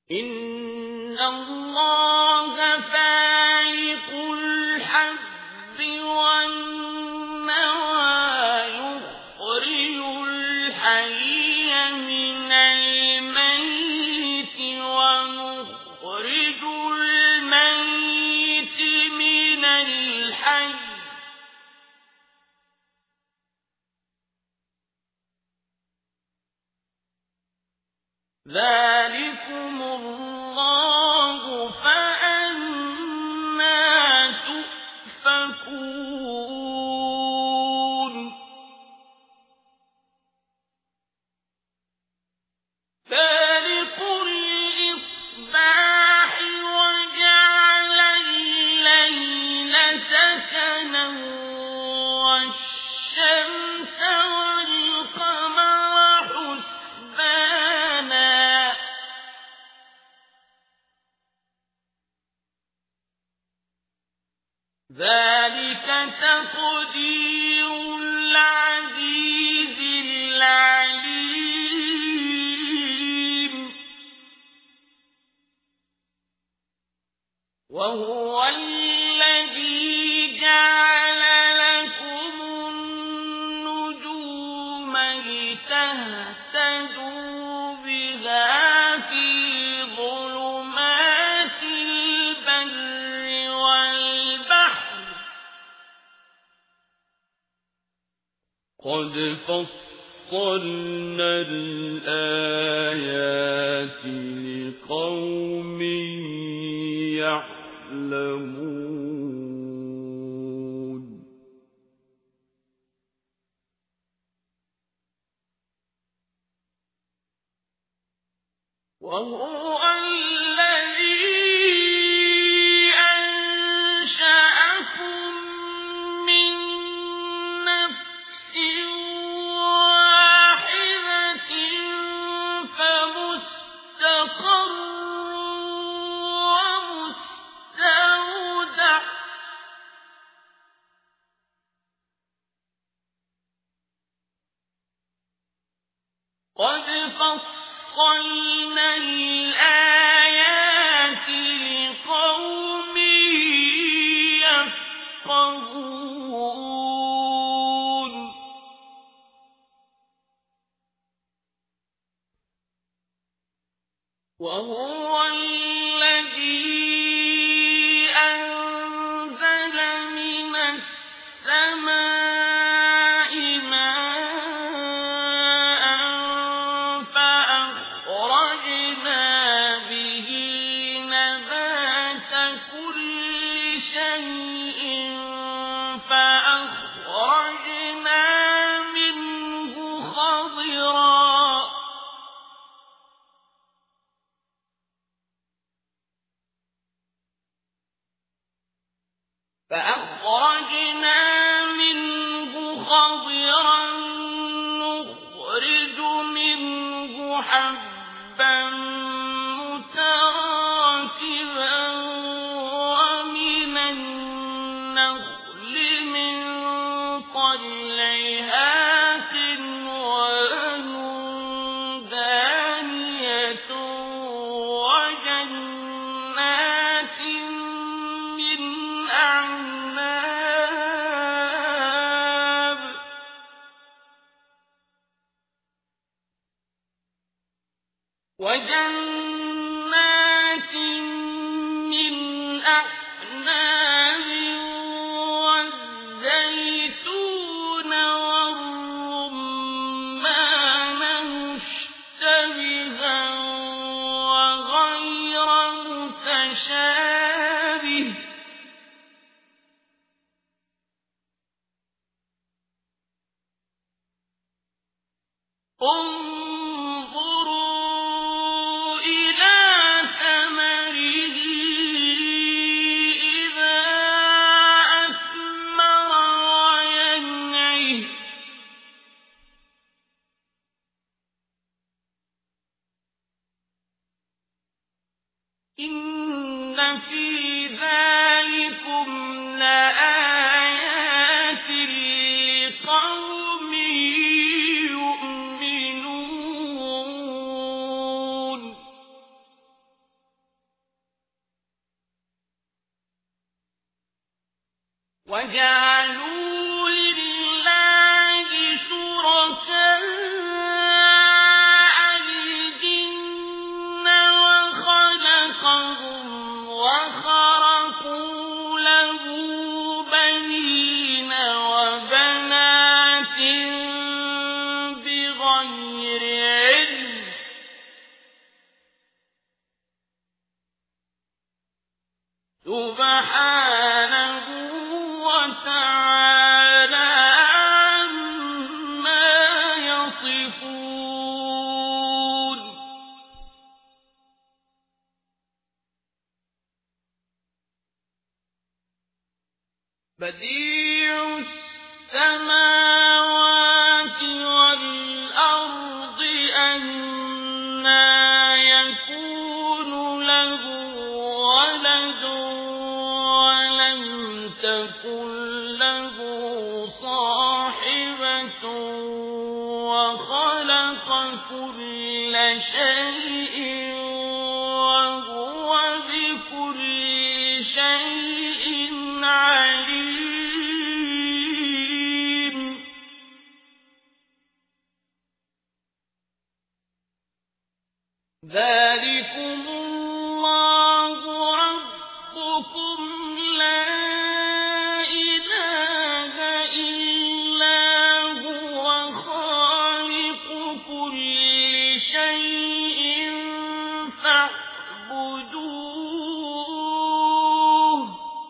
Speaker 1: إن الله فالق الحب والنوى يخرج الحي من الميت ونخرج الميت من الحي ذلكم الله فأنى تؤفكون فالق الإصباح وجعل الليل سكنا والشمس والقمر حسبانا ذلك تقدير العزيز العليم وهو الذي جعل لكم النجوم لتهتدوا بها في ظلمات البر والبحر قد فصلنا الآيات لقوم يعلمون وهو الذي أنشأكم من نفس واحدة فمستقر ومستودع قد فصلنا الآيات لقوم يفقهون وهو الذي أنزل من السماء ماء فأخرجنا به نبات كل شيء فأخرجنا منه خضرا فأخرجنا منه خضرا نخرج منه حبا متراكبا ومن النخل من طلعها قنوان دانية وجنات من أعناب وجنات من أعناب والزيتون والرمان مشتبها وغير متشابه انظروا إلى ثمره إذا أثمر وينعه إن في ذلكم لآيات لقوم يؤمنون وجعلوا لله شركاء الجن وخلقهم وخرقوا له بنين وبنات بغير علم سبحانه وتعالى عما يصفون بديع السماوات والأرض أنى يكون له ولد ولم تكن له صاحبة وخلق كل شيء وهو بكل شيء عليم ذلكم الله ربكم لا إله إلا هو خالق كل شيء فاعبدوه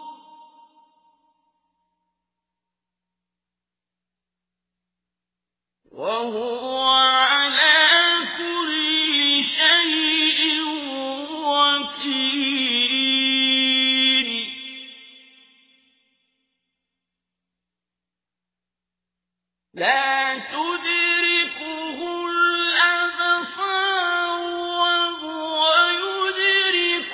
Speaker 1: وهو على كل شيء وكيل لا تدركه الأبصار وهو يدرك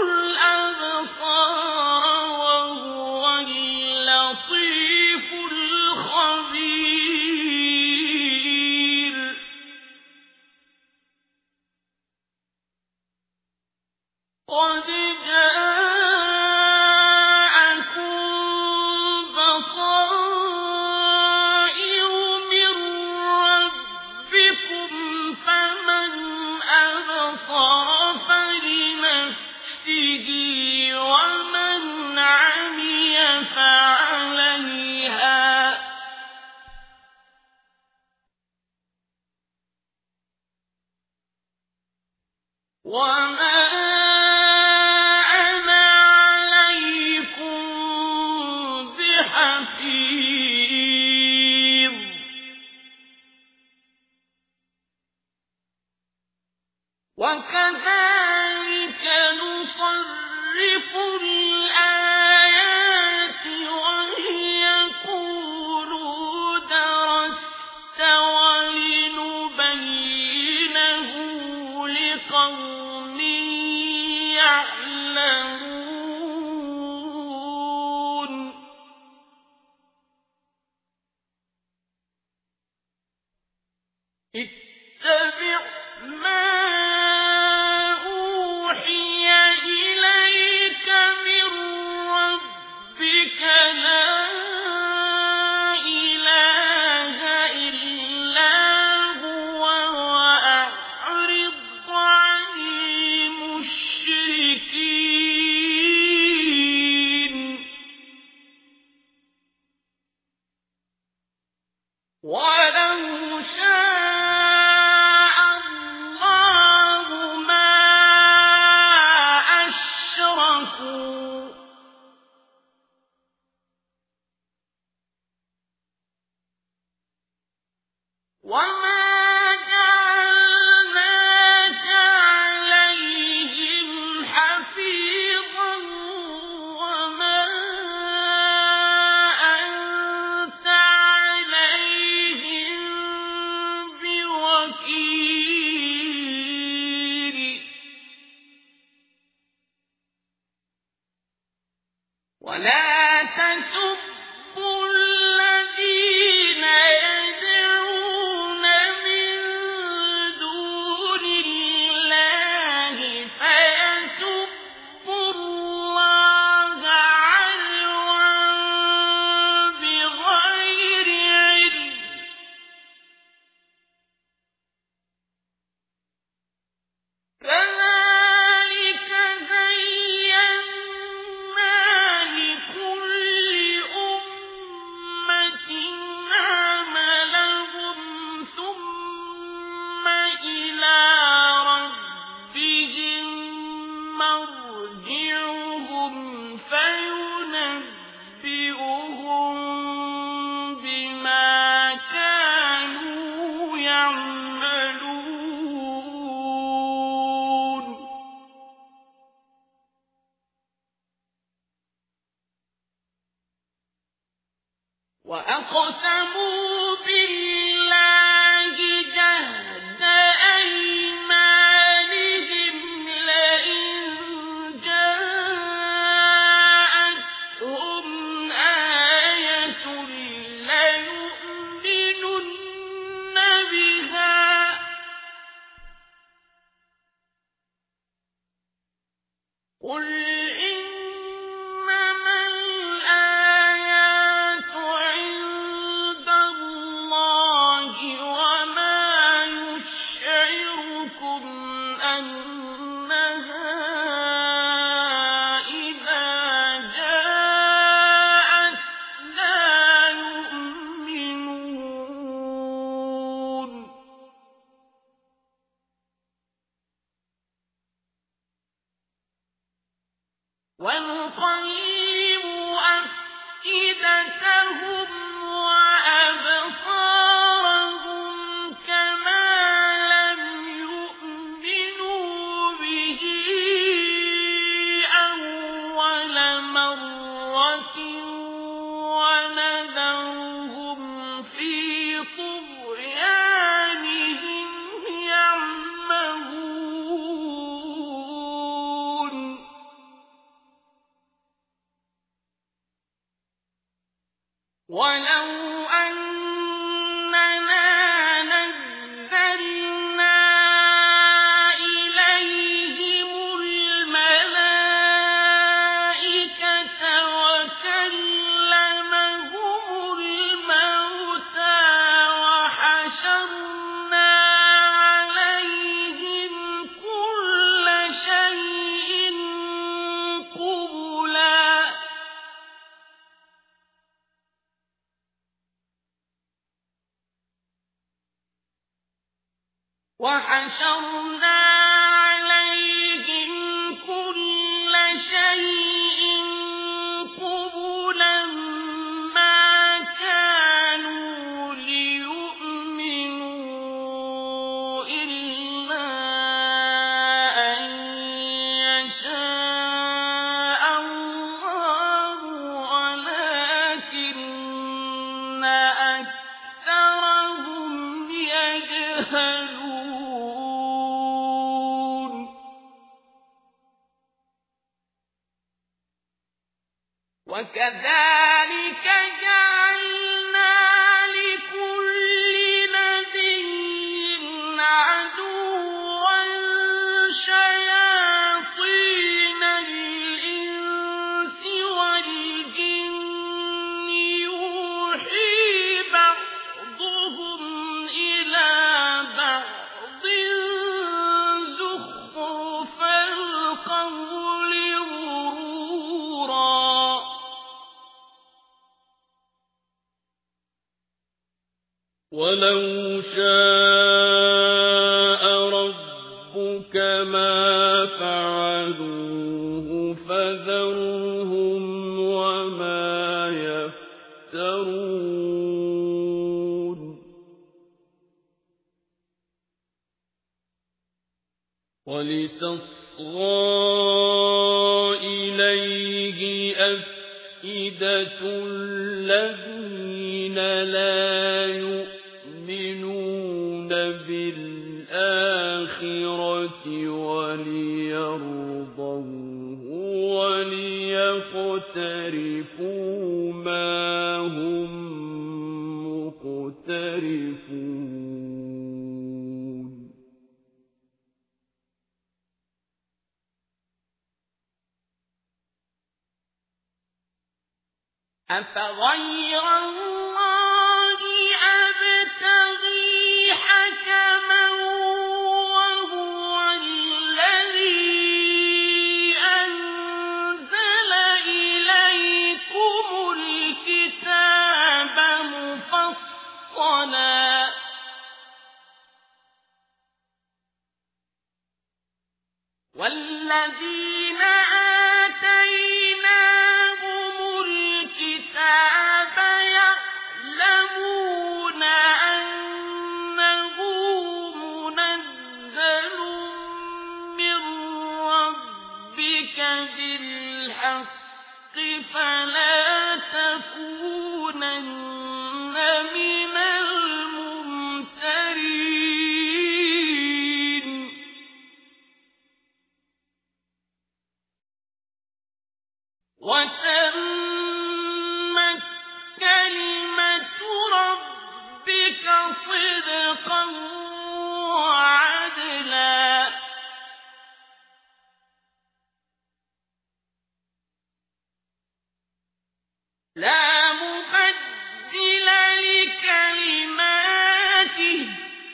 Speaker 1: الأبصار وهو اللطيف الخبير قد جاءكم بصائر من ربكم فمن أبصر فلنفسه ومن عمي فعليها وما أنا عليكم بحفيظ وكذلك نصرف الآيات وليقولوا درست ولنبينه لقوم يعلمون اتبع ما أوحي إليك من ربك لا إله إلا هو وأعرض عن المشركين ولو شاء الله ما أشركوا وما جعلناك عليهم حفيظا وما أنت عليهم بوكيل ولا تسبوا الذين يدعون من دون الله فيسبوا الله عدوا وأقسموا بالله جهد أيمانهم لئن جاءتهم آية ليؤمنن بها قل ونقلب أفئدتهم وأبصارهم كما لم يؤمنوا به أول مرة ونذرهم في طغيانهم يعمهون ولو أننا نزلنا إليهم الملائكة وكلمهم الموتى وحشرنا عليهم كل شيء قبلا وحشرنا عليهم كل شيء قبلا ما كانوا ليؤمنوا إلا أن يشاء الله ولكن أكثرهم يجهلون وكذلك جعلنا لكل نبي عدوا شياطين الإنس والجن يوحي بعضهم إلى بعض زخرف القول غرورا ولو شاء ربك ما فعلوه فذرهم وما يفترون ولتصغى إليه أفئدة الذين لا يؤمنون بالآخرة وليرضوه وليقترفوا ما هم مقترفون أفغير الله أبتغي حكما وهو الذي أنزل إليكم الكتاب مفصلا والذين آتيناهم الكتاب يعلمون أنه منزل من ربك بالحق فلا تكونن وتمت كلمة ربك صدقا وعدلا لا مبدل لكلماته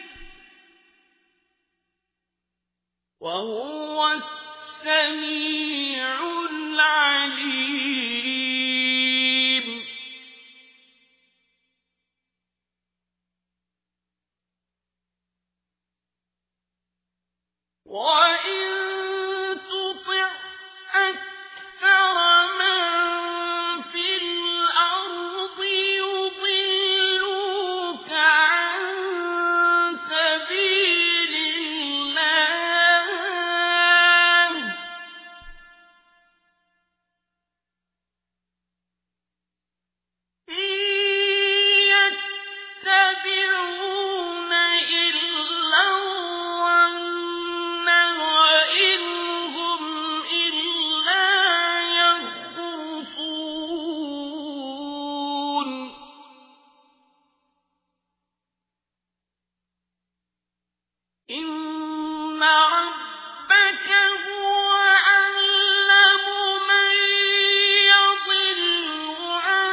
Speaker 1: وهو السميع العليم وإن تطع أكثر من في الأرض يضلوك عن سبيل الله إن يتبعون إلا الظن وإن هم إلا يخرصون إن ربك هو أعلم من يضل عن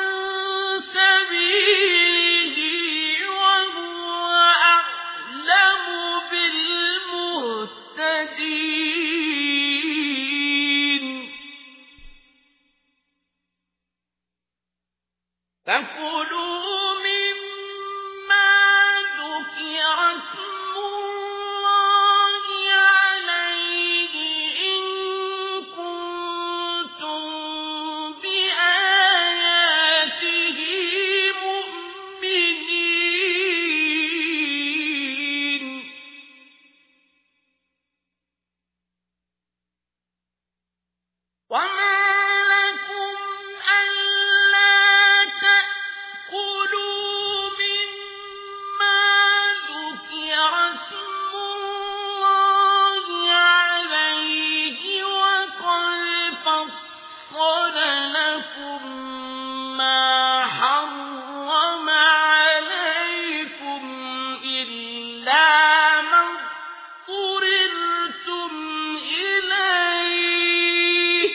Speaker 1: سبيله وهو أعلم بالمهتدين فكلوا مما ذكر اسم الله عليه إن كنتم بآياته مؤمنين وما لكم ألا تأكلوا مما ذكر اسم الله عليه وقد فصل لكم ما حرم عليكم إلا ما اضطررتم إليه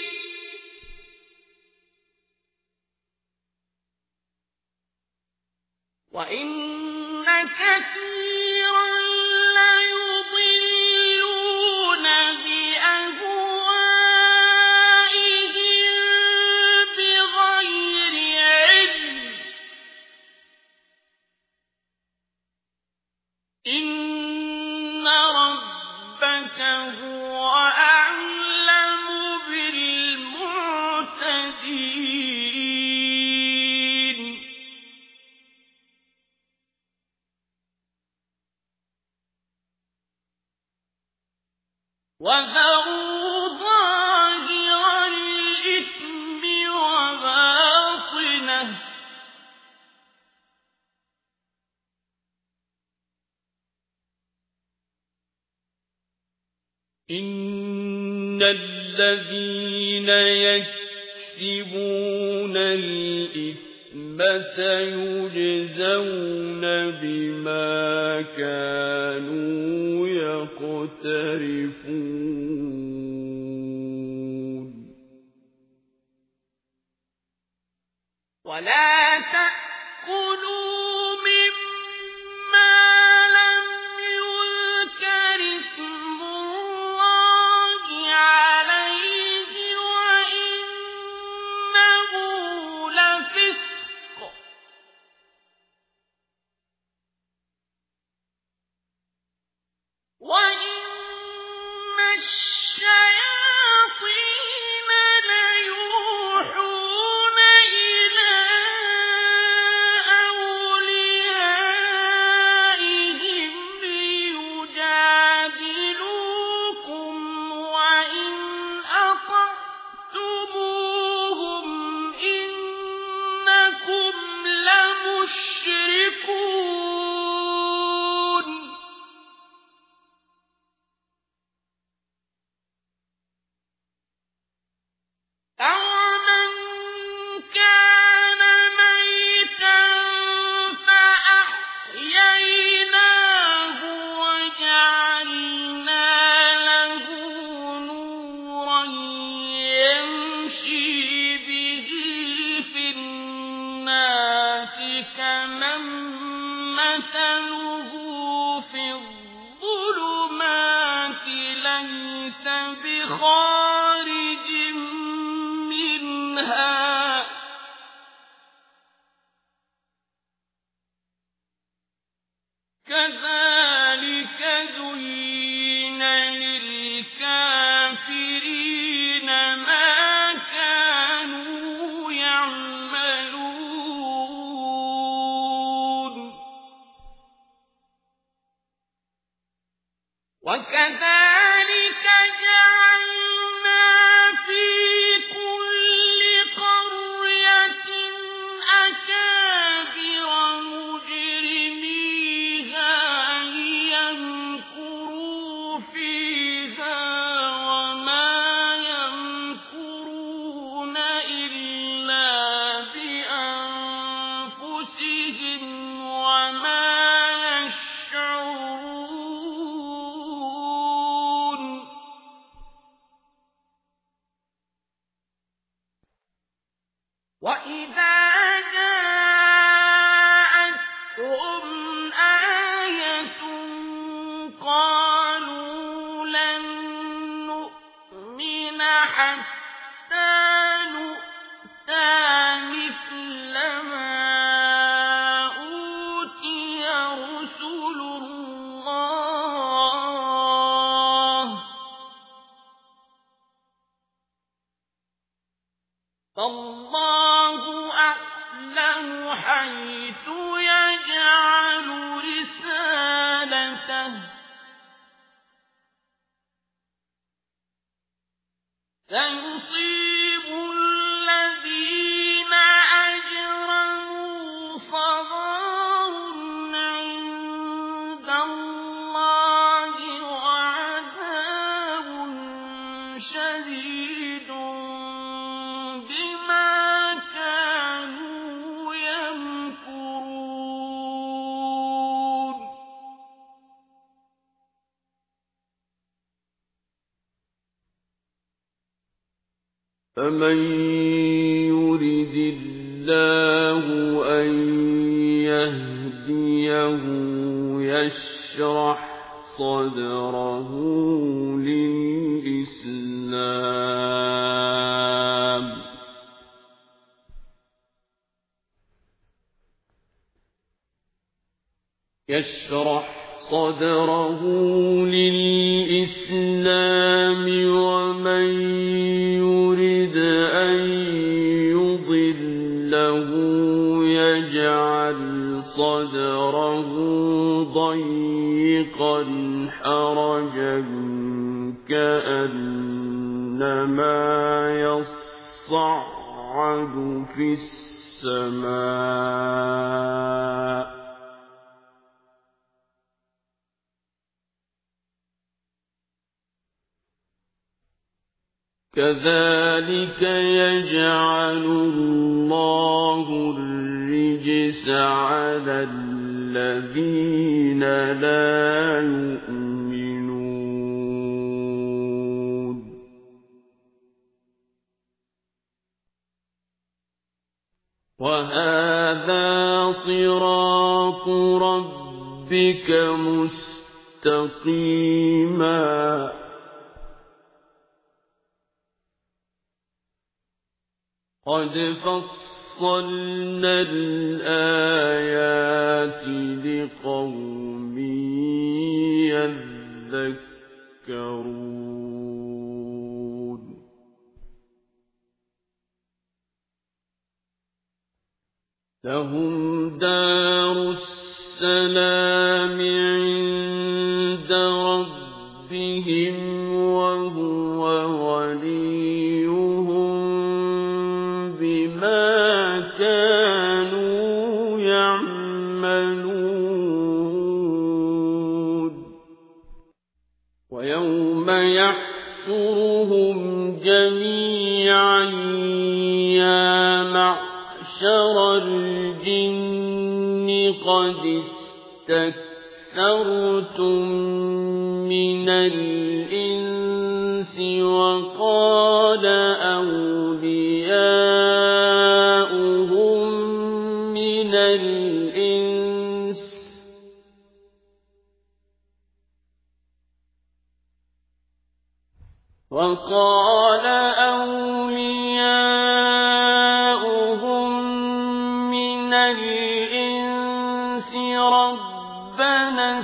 Speaker 1: وإن كثيرا ليضلون بأهوائهم بغير علم إن ربك هو أعلم بالمعتدين وذروا ظاهر الإثم وباطنه إن الذين يكسبون الإثم سيجزون بما كانوا يقترفون ولا تأكلوا مما لم يذكر اسم الله عليه وإنه لفسق وإن الشياطين ليوحون إلى وإذا جاءتهم آية قالوا لن نؤمن حتى نؤتى مثل ما أوتي رسل الله فالله أعلم حيث يجعل رسالته سيصيب الذين أجرموا صغار عند الله وعذاب شديد بما كانوا يمكرون
Speaker 3: فمن يرد الله أن يهديه يشرح صدره للإسلام يشرح صدره للإسلام ومن يرد أن يضله يجعل صدره ضيقا حرجا كأنما يصعد في السماء كذلك يجعل الله الرجس على الذين لا يؤمنون وهذا صراط ربك مستقيما قد فصلنا الآيات لقوم يذكرون لهم دار السلام عند ربهم وهو وليهم بما كانوا يعملون ويوم يحشرهم جميعا يا معشر الجن قد استكثرتم من الإنس وقال أولياؤهم من الإنس وقال أولياؤهم من الإنس ربنا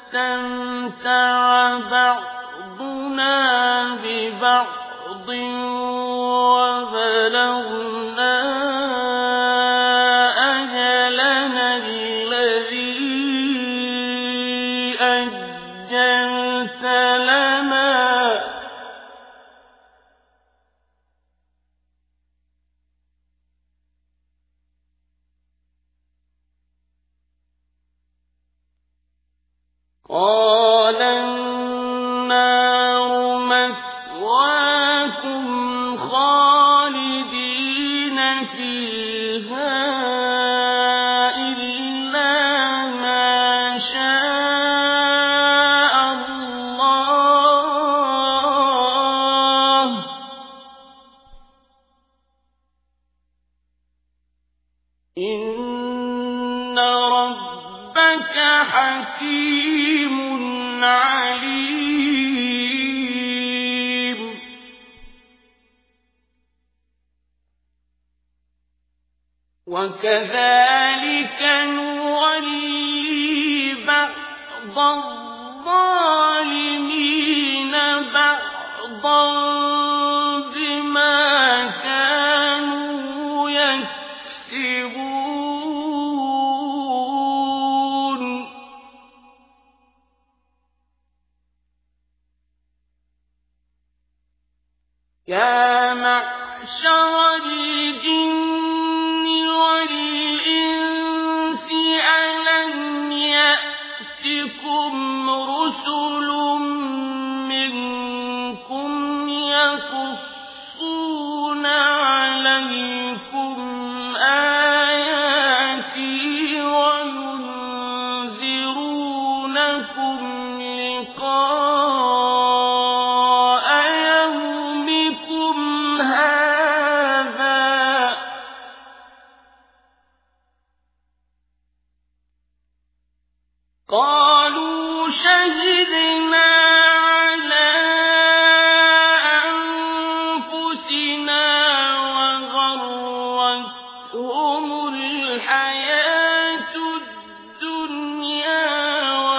Speaker 3: استمتع بعضنا ببعض وبلغنا أجلنا الذي أجلت لنا قال النار مثواكم خالدين فيها إلا ما شاء الله حكيم عليم. وكذلك نولي بعض الظالمين بعضا بما كانوا يكسبون. يا معشر الجن والإنس ألم يأتكم رسل منكم يقصون عليكم آياتي وينذرونكم لقاء يومكم هذا. قالوا شهدنا على أنفسنا وغرتهم الحياة الدنيا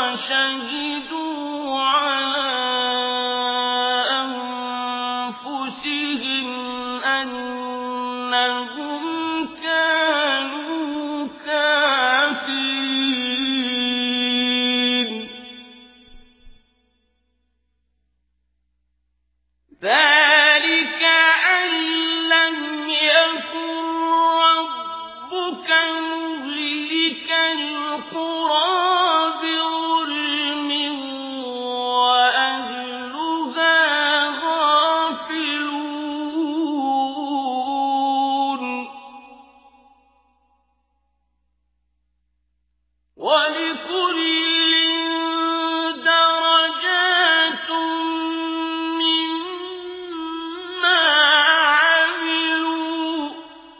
Speaker 3: وشهدوا على أنفسهم أنهم كانوا كافرين. ذلك أن لم يكن ربك مهلك القرى بظلم وأهلها غافلون. ولكل درجات مما عملوا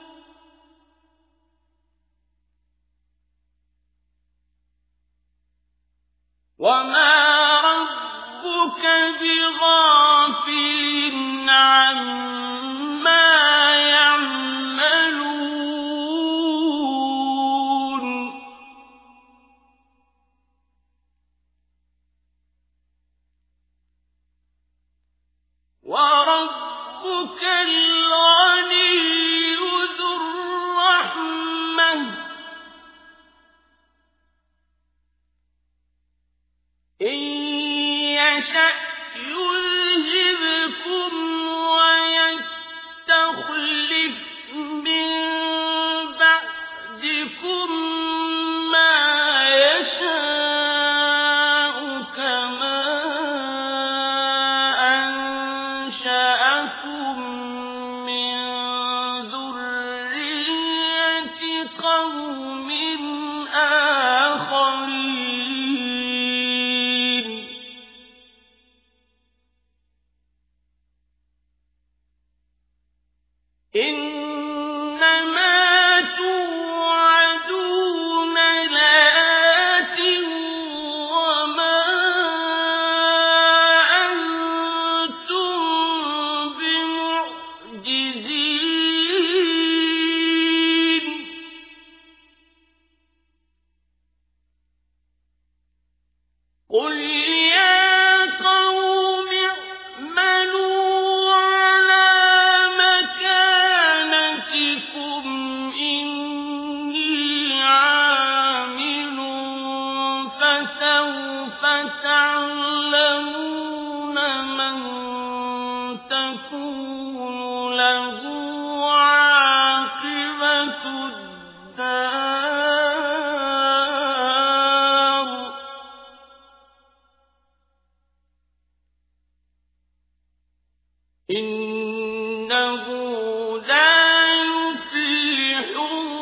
Speaker 3: وما ربك بغافل عما يعملون. وربك الغني ذو الرحمة إن يشأ يذهبكم ويستخلف من بعدكم ما يشاء كما أنشأكم من ذرية قوم آخرين. إنما توعدون لآت وما أنتم بمعجزين. قل يا قوم اعملوا على مكانتكم إني عامل فسوف تعلمون من تكون له عاقبة الدار إنه لا يفلح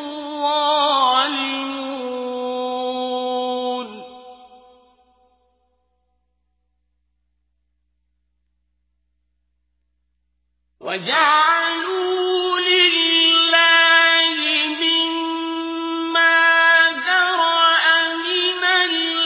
Speaker 3: الظالمون. وجعلوا لله مما ذرأ من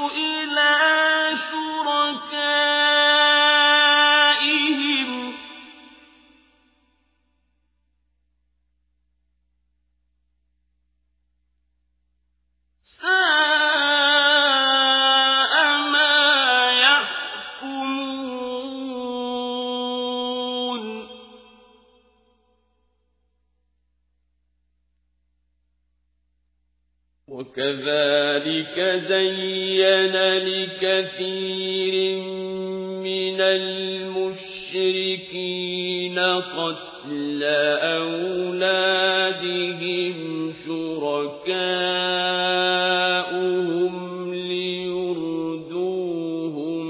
Speaker 3: إلى شركائهم ساء ما يحكمون وكذلك زين لكثير من المشركين قتل أولادهم شركاؤهم ليردوهم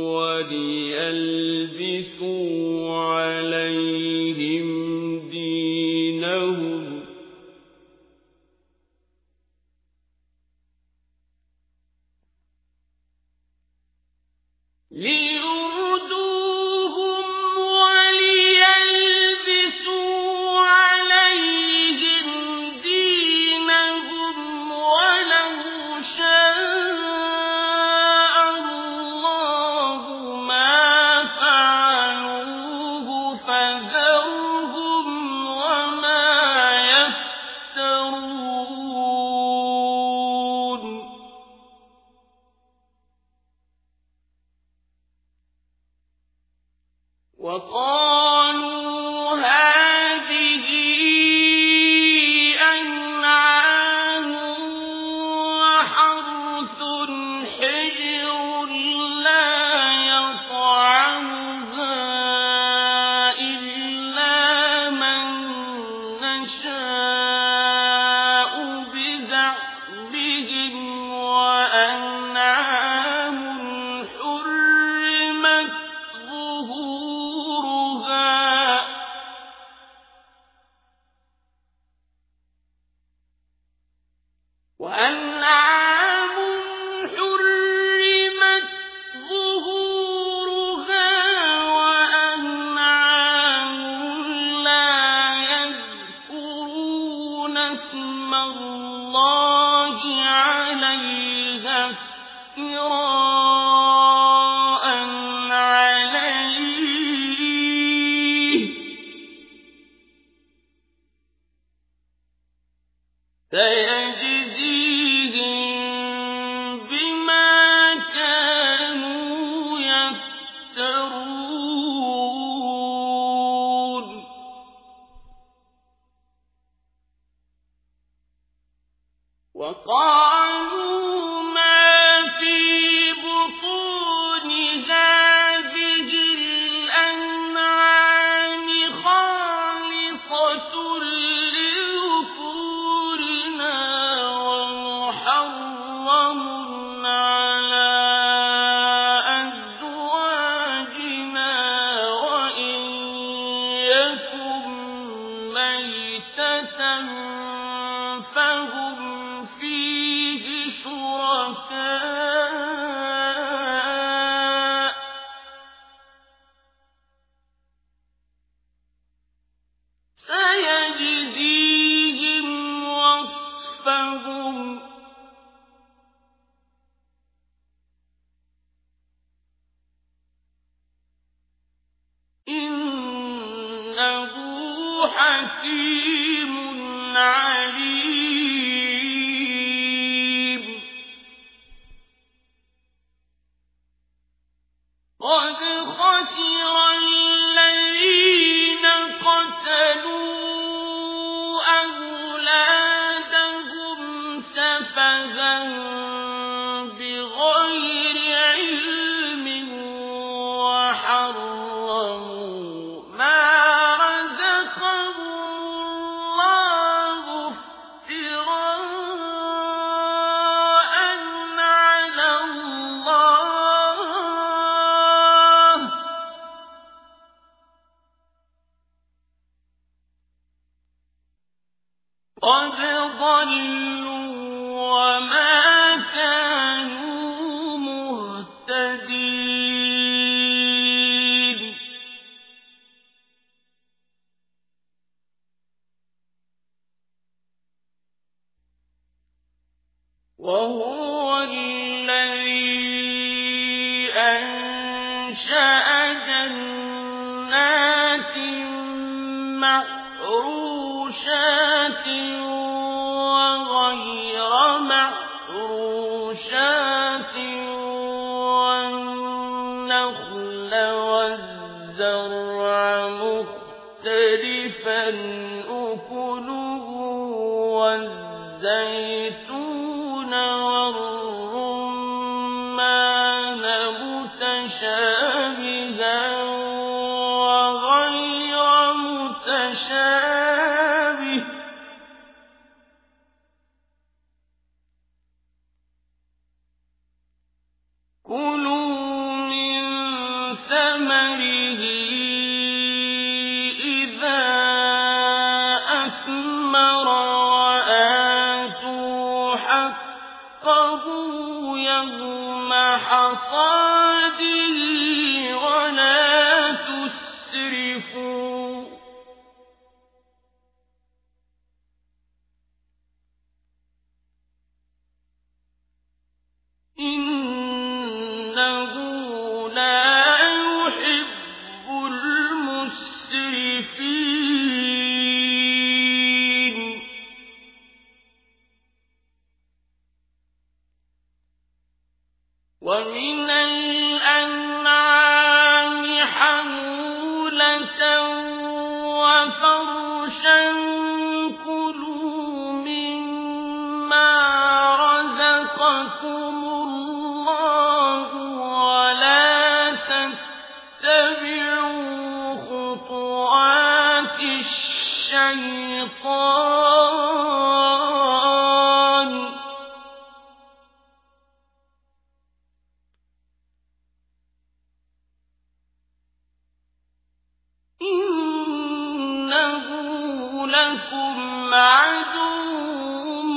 Speaker 3: وليلبسوا عليهم دينهم ليردوهم وليلبسوا عليهم دينهم ولو شاء الله ما فعلوه فذرهم وما يفترون وقالوا هذه أنعام وحرث حجر لا يطعمها إلا من نشاء بزعمهم وأنعام حرمت ظهورها وأنعام حرمت ظهورها وأنعام لا يذكرون اسم الله عليها افتراء عليه سيجزيهم بما كانوا يفترون وقالوا ما في بطون هذه الأنعام خالصة لذكورنا ومحرم على أزواجنا وإن يكن ميتة فهم فيه شركاء سيجزيهم وصفهم إنه حكيم عليم قد خسر الذين قتلوا أولادهم سفها بغير علم وحرموا ما رزقهم الله افتراء على الله أنشأ جنات معروشات وغير معروشات والنخل والزرع مختلفا أكله والزيتون والرمان متشابها وغير متشابه كلوا من ثمره إذا أثمر وآتوا حقه يوم حصاده ولا تسرفوا إنه لا يحب المسرفين ومن الأنعام حمولة وفرشا كلوا مما رزقكم الله ولا تتبعوا خطوات الشيطان إنه لكم عدو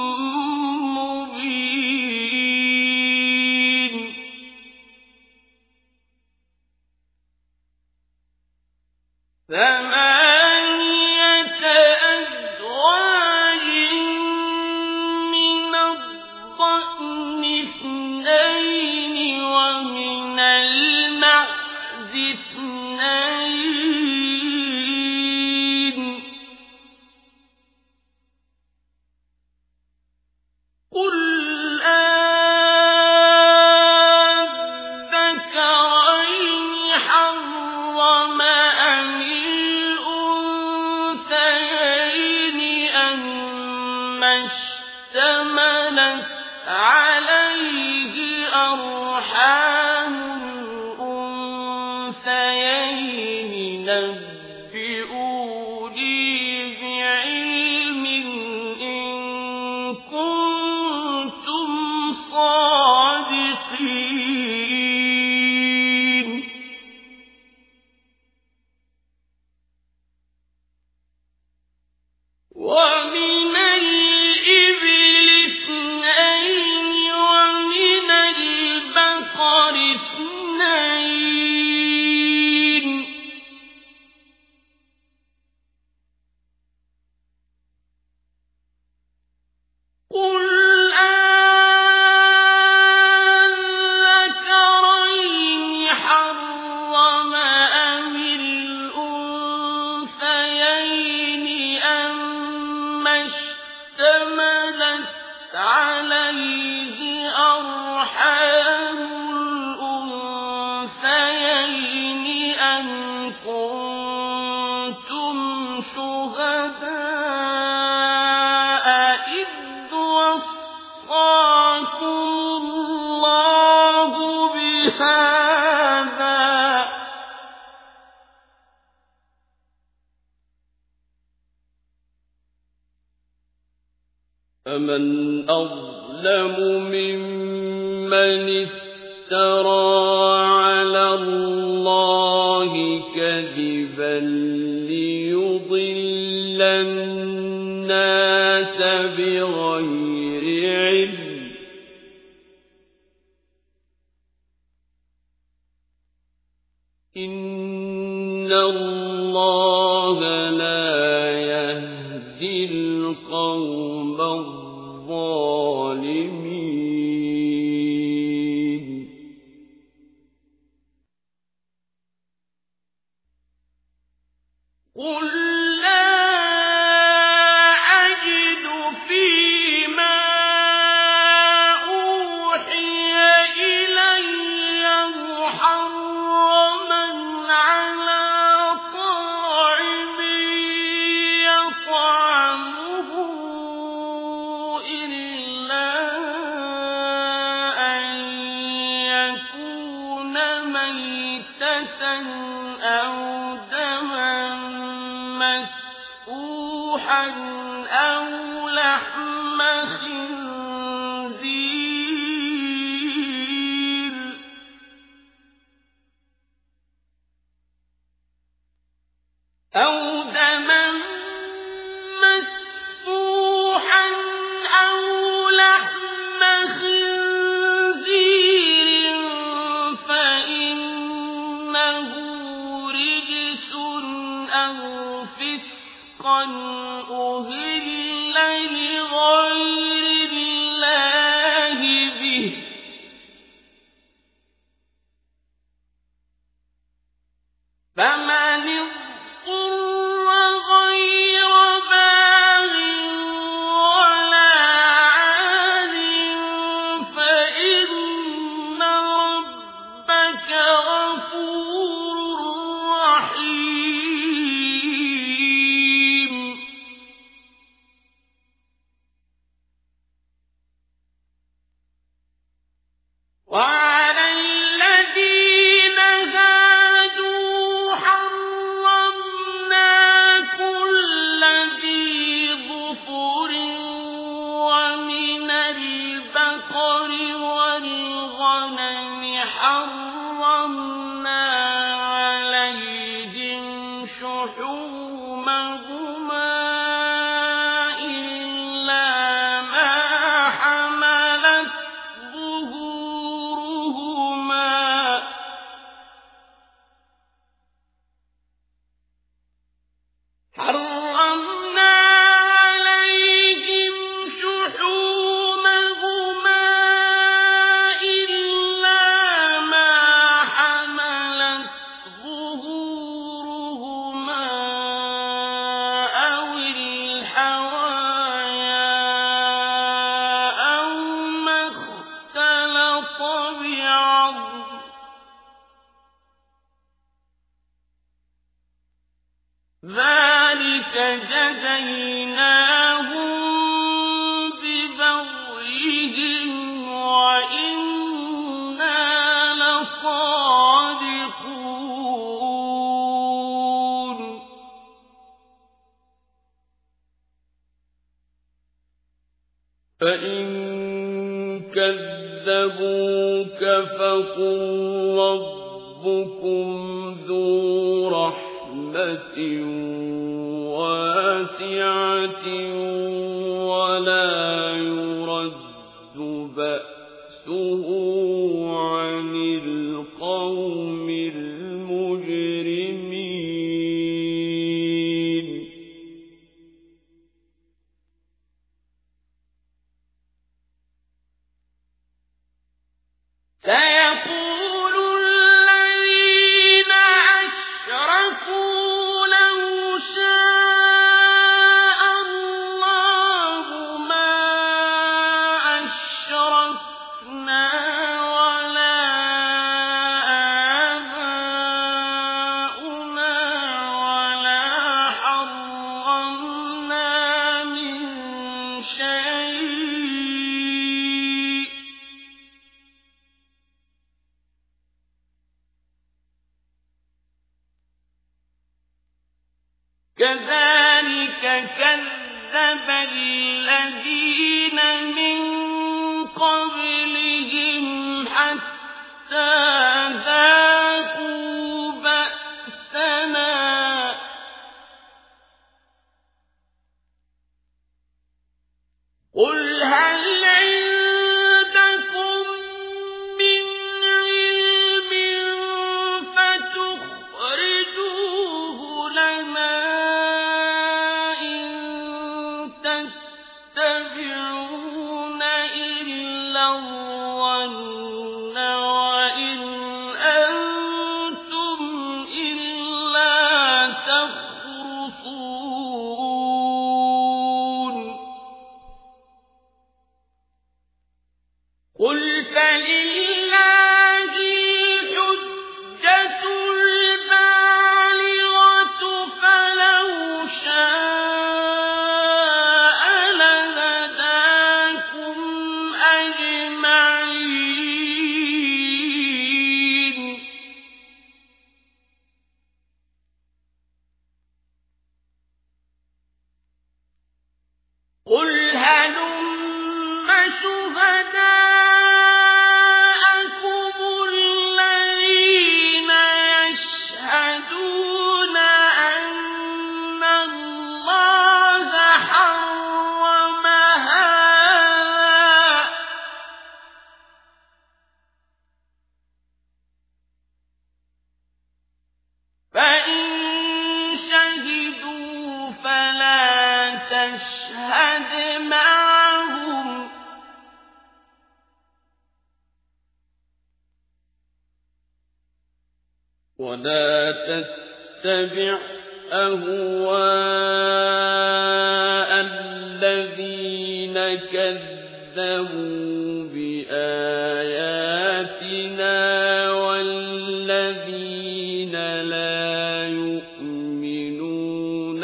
Speaker 3: مبين ثمانية أزواج من الضأن اثنين ومن المعز اثنين قل أذكرين حرم أم الأنثيين أما اشتملت عليه أرحام الأنثيين نبئوني بعلم إن كنتم صادقين ومن الإبل اثنين ومن البقر اثنين قل أذكرين حرم أم الأنثيين أما اشتملت عليه أرحام الأنثيين أم كنتم شهداء إذ وصاكم الله بهذا فمن أظلم ممن افترى على الله كذبا ليضل الناس بغير علم إن الله لا يهدي القوم الظالمين
Speaker 1: ميتة أو دما مسفوحا أو لحم خنزير أو دما مسفوحا أو لحم خنزير فإنه رجس أو فسقا أهل لغير الله به فمن اضطر غير باغ ولا عاد فإن ربك غفور رحيم وعلى الذين هادوا حرمنا كل ذي ظفر ومن البقر والغنم حرمنا عليهم شحومهما إلا ما حملت ظهورهما حرمنا عليهم شحومهما إلا ما حملت ظهورهما أو الحوايا أو ما اختلط بعظم ذلك جزيناهم ببغيهم وإنا لصادقون
Speaker 3: فإن كذبوك فقل ربكم ذو رحمة واسعة ولا يرد بأسه عن القوم المجرمين
Speaker 1: سيقول الذين أشركوا لو شاء الله ما أشركنا ولا آباؤنا ولا حرمنا من شيء كذلك كذب الذين من قبلهم حتى ذاقوا بأسنا قل هل عندكم من علم فتخرجوه لنا إن تتبعون إلا الظن وإن فإن شهدوا فلا تشهد معهم
Speaker 3: ولا تتبع أهواء الذين كذبوا بآياتنا والذين لا يؤمنون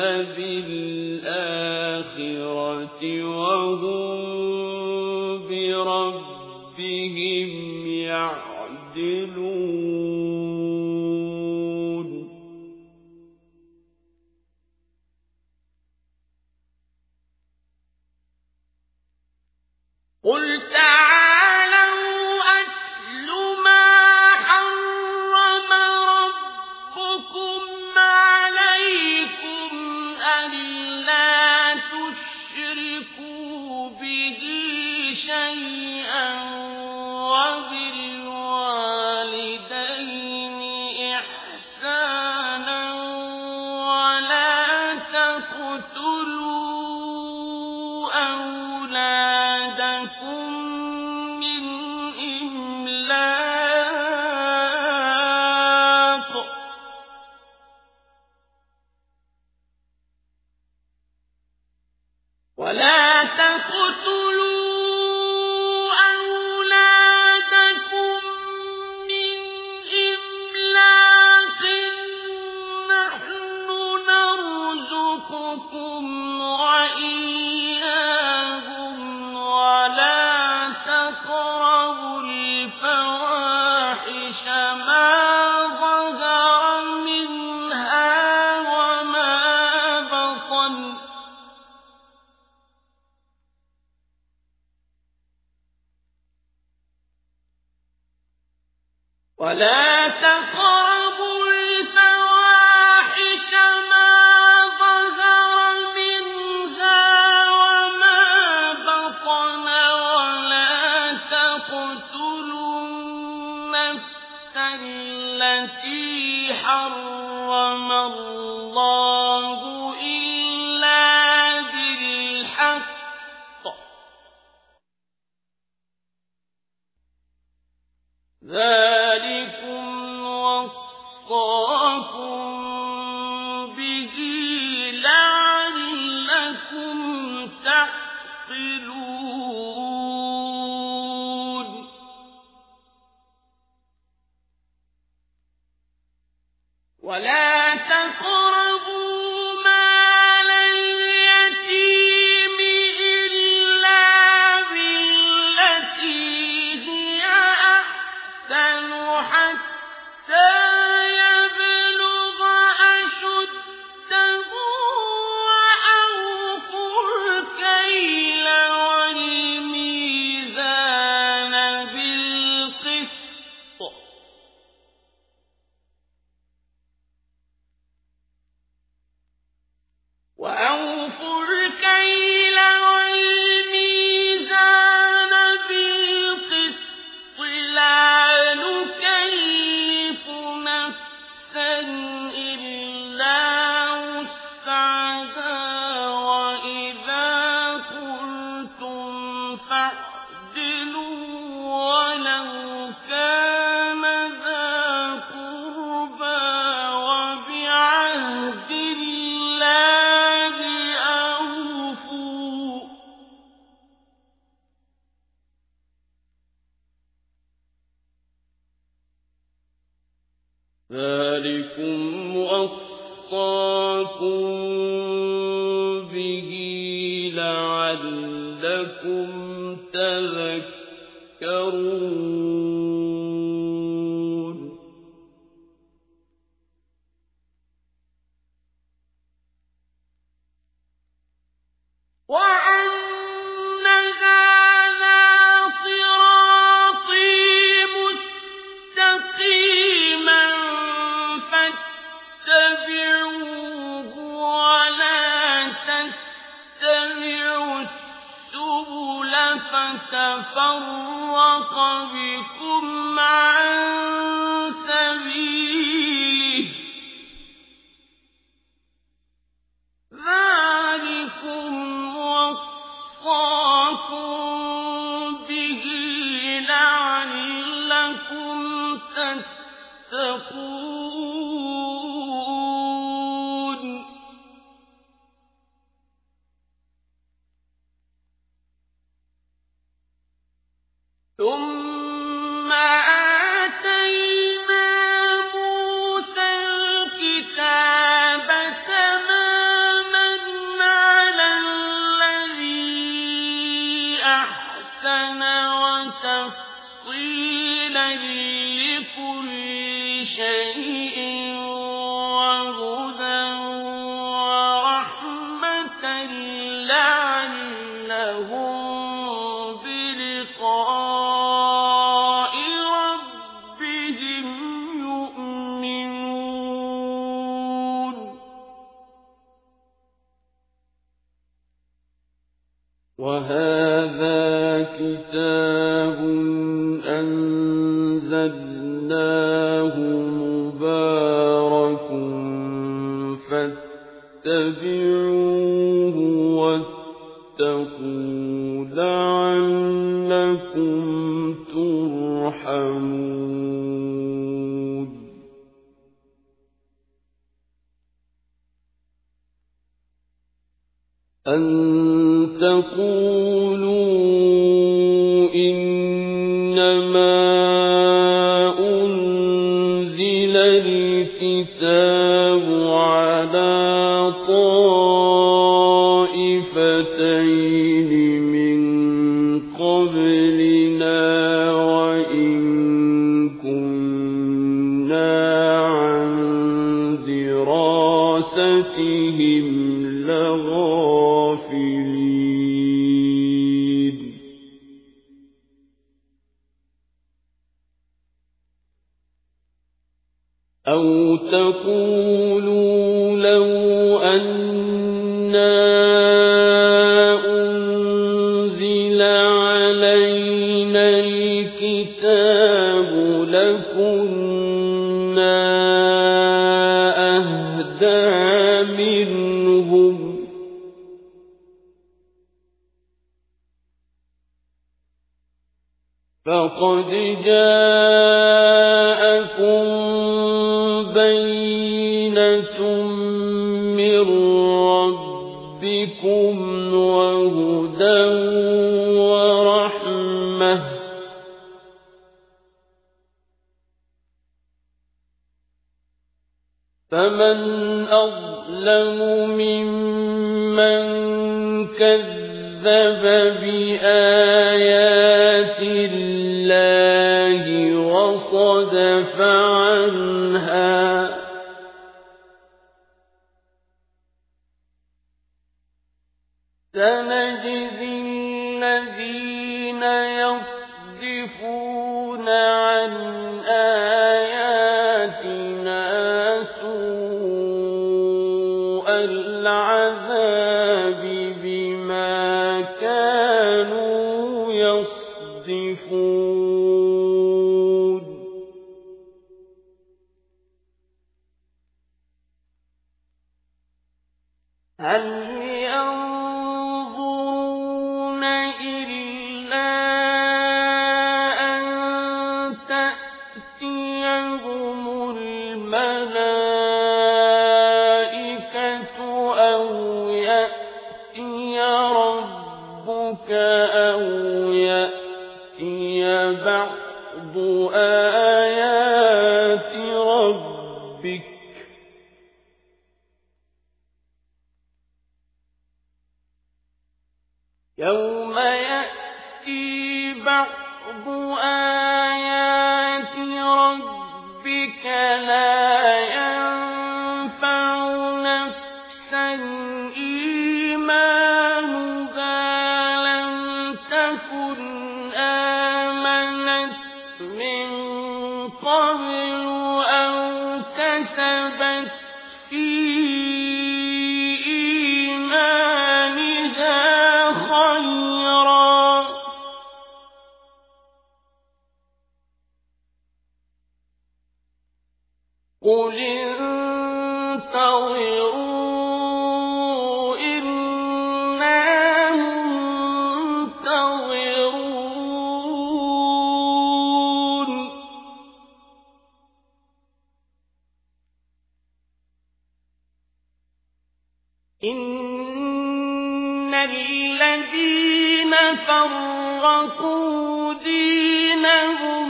Speaker 3: بالآخرة وهم بربهم يعدلون
Speaker 1: قل تعالوا أتل ما حرم ربكم عليكم ألا تشركوا به شيئا وبالوالدين إحسانا ولا تقتلوا أولادكم من إملاق ولا تقتلوا أولادكم من إملاق نحن نرزقكم وإياهم ولا تقربوا الفواحش ما ظهر منها وما بطن ولا تقربوا الفواحش ما ظهر منها وما بطن ولا تقتلوا النفس التي حرم الله إلا بالحق ذلكم وصاكم به لعلكم تعقلون ولا تقربوا مال اليتيم إلا بالتي هي أحسن حتى يبلغ أشده وأوفوا الكيل والميزان بالقسط وأوفوا الكيل والميزان بالقسط لا نكلف نفسا إلا وسعها وإذا قلتم فاعدلوا ولو كان ذا قربى وبعهد الله أوفوا ذلكم وصاكم به لعلكم تذكرون وأن هذا صراطي مستقيما فاتبعوه ولا تتبعوا السبل فتفرق بكم عن سبيله تتقون ثم آتينا موسى الكتاب تماما على الذي أحسن وتفصيلا لكل شيء وهدى ورحمة لعلهم بلقاء ربهم يؤمنون
Speaker 3: وهذا كتاب أنزلناه مبارك فاتبعوه واتقوا لعلكم ترحمون أن تقولوا إنما أنزل الكتاب على طائفتين من قبلنا وإن كنا عن دراستهم لغافلين أو تقولوا لو أنا أنزل علينا الكتاب لكنا أهدى منهم فقد جاءكم بينة من ربكم وهدى ورحمة فمن أظلم ممن كذب بآيات الله وصدف عنها سنجزي الذين يصدفون عن آياتنا سوء العذاب بما كانوا يصدفون هل ينظرون إلا أن تأتيهم الملائكة أو يأتي ربك أو يأتي بعض آيات ربك يوم يأتي بعض آيات ربك لا ينفع نفسا إيمانها لم تكن آمنت من قبل أو كسبت في إيمانها خيرا قل انتظروا إنا منتظرون إن الذين فرقوا دينهم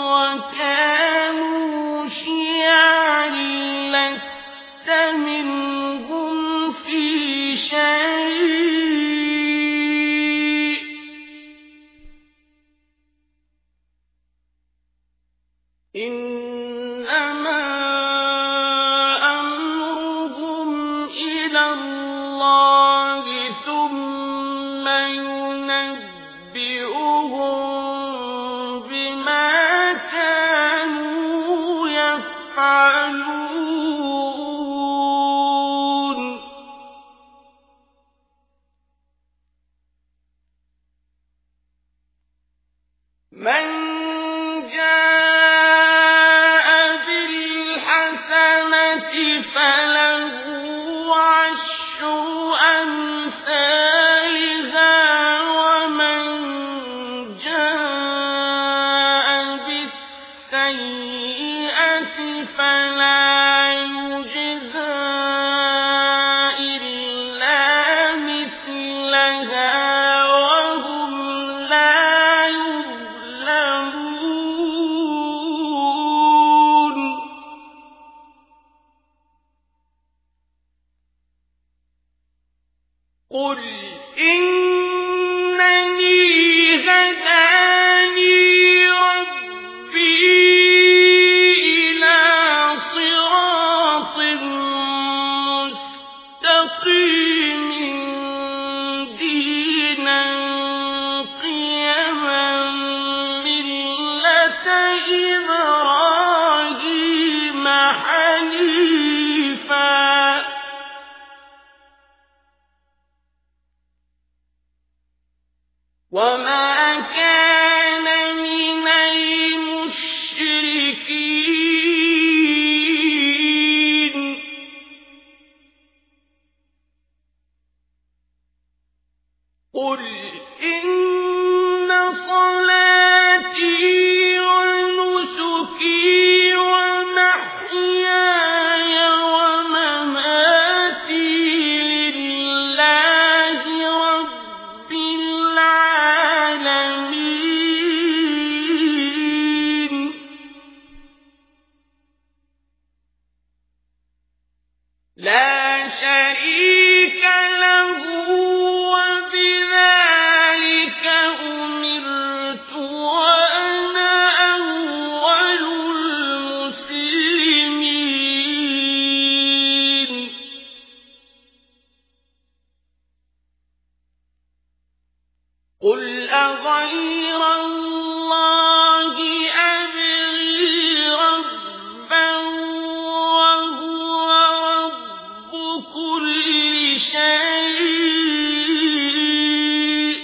Speaker 3: وكانوا شيعا لست منهم في شيء إنما أمرهم إلى الله ثم ينبئهم بما كانوا يفعلون من جاء بالحسنة فله عشر أمثالها ومن جاء بالسيئة فلا يجزى إلا مثلها وهم لا يظلمون قل إنني هداني ربي إلى صراط مستقيم دينا قيما ملة إبراهيم حنيفا وما كان من المشركين قل إن صلاتي ونسكي ومحياي ومماتي لله رب العالمين لا شريك له وبذلك أمرت وأنا أول المسلمين قل أغير الله أبغي ربا وهو رب كل شيء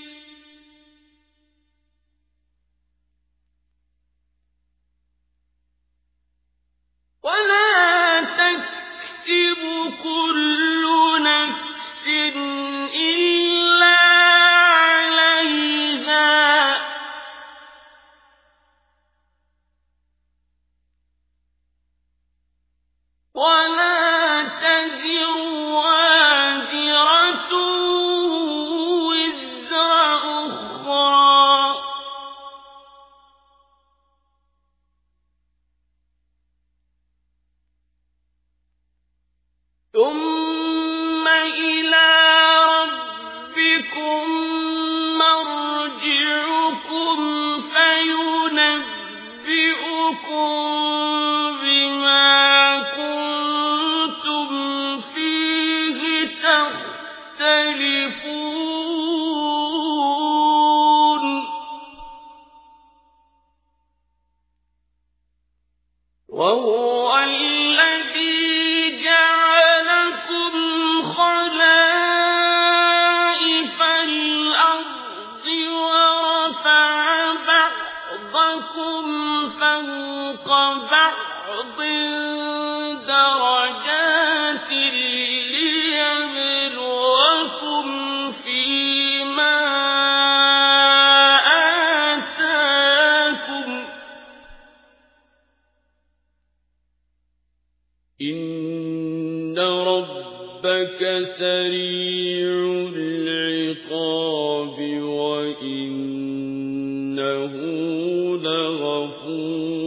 Speaker 3: ولا تكسب كل نفس إلا عليها ولا تزر وازرة وزر أخرى ثم إلى ربكم مرجعكم فينبئكم بما كنتم فيه تختلفون وهو الذي جعلكم خلائف الأرض ورفع بعضكم فوق بعض درجات ليبلوكم فيما آتاكم إن رب ربك سريع العقاب وإنه لغفور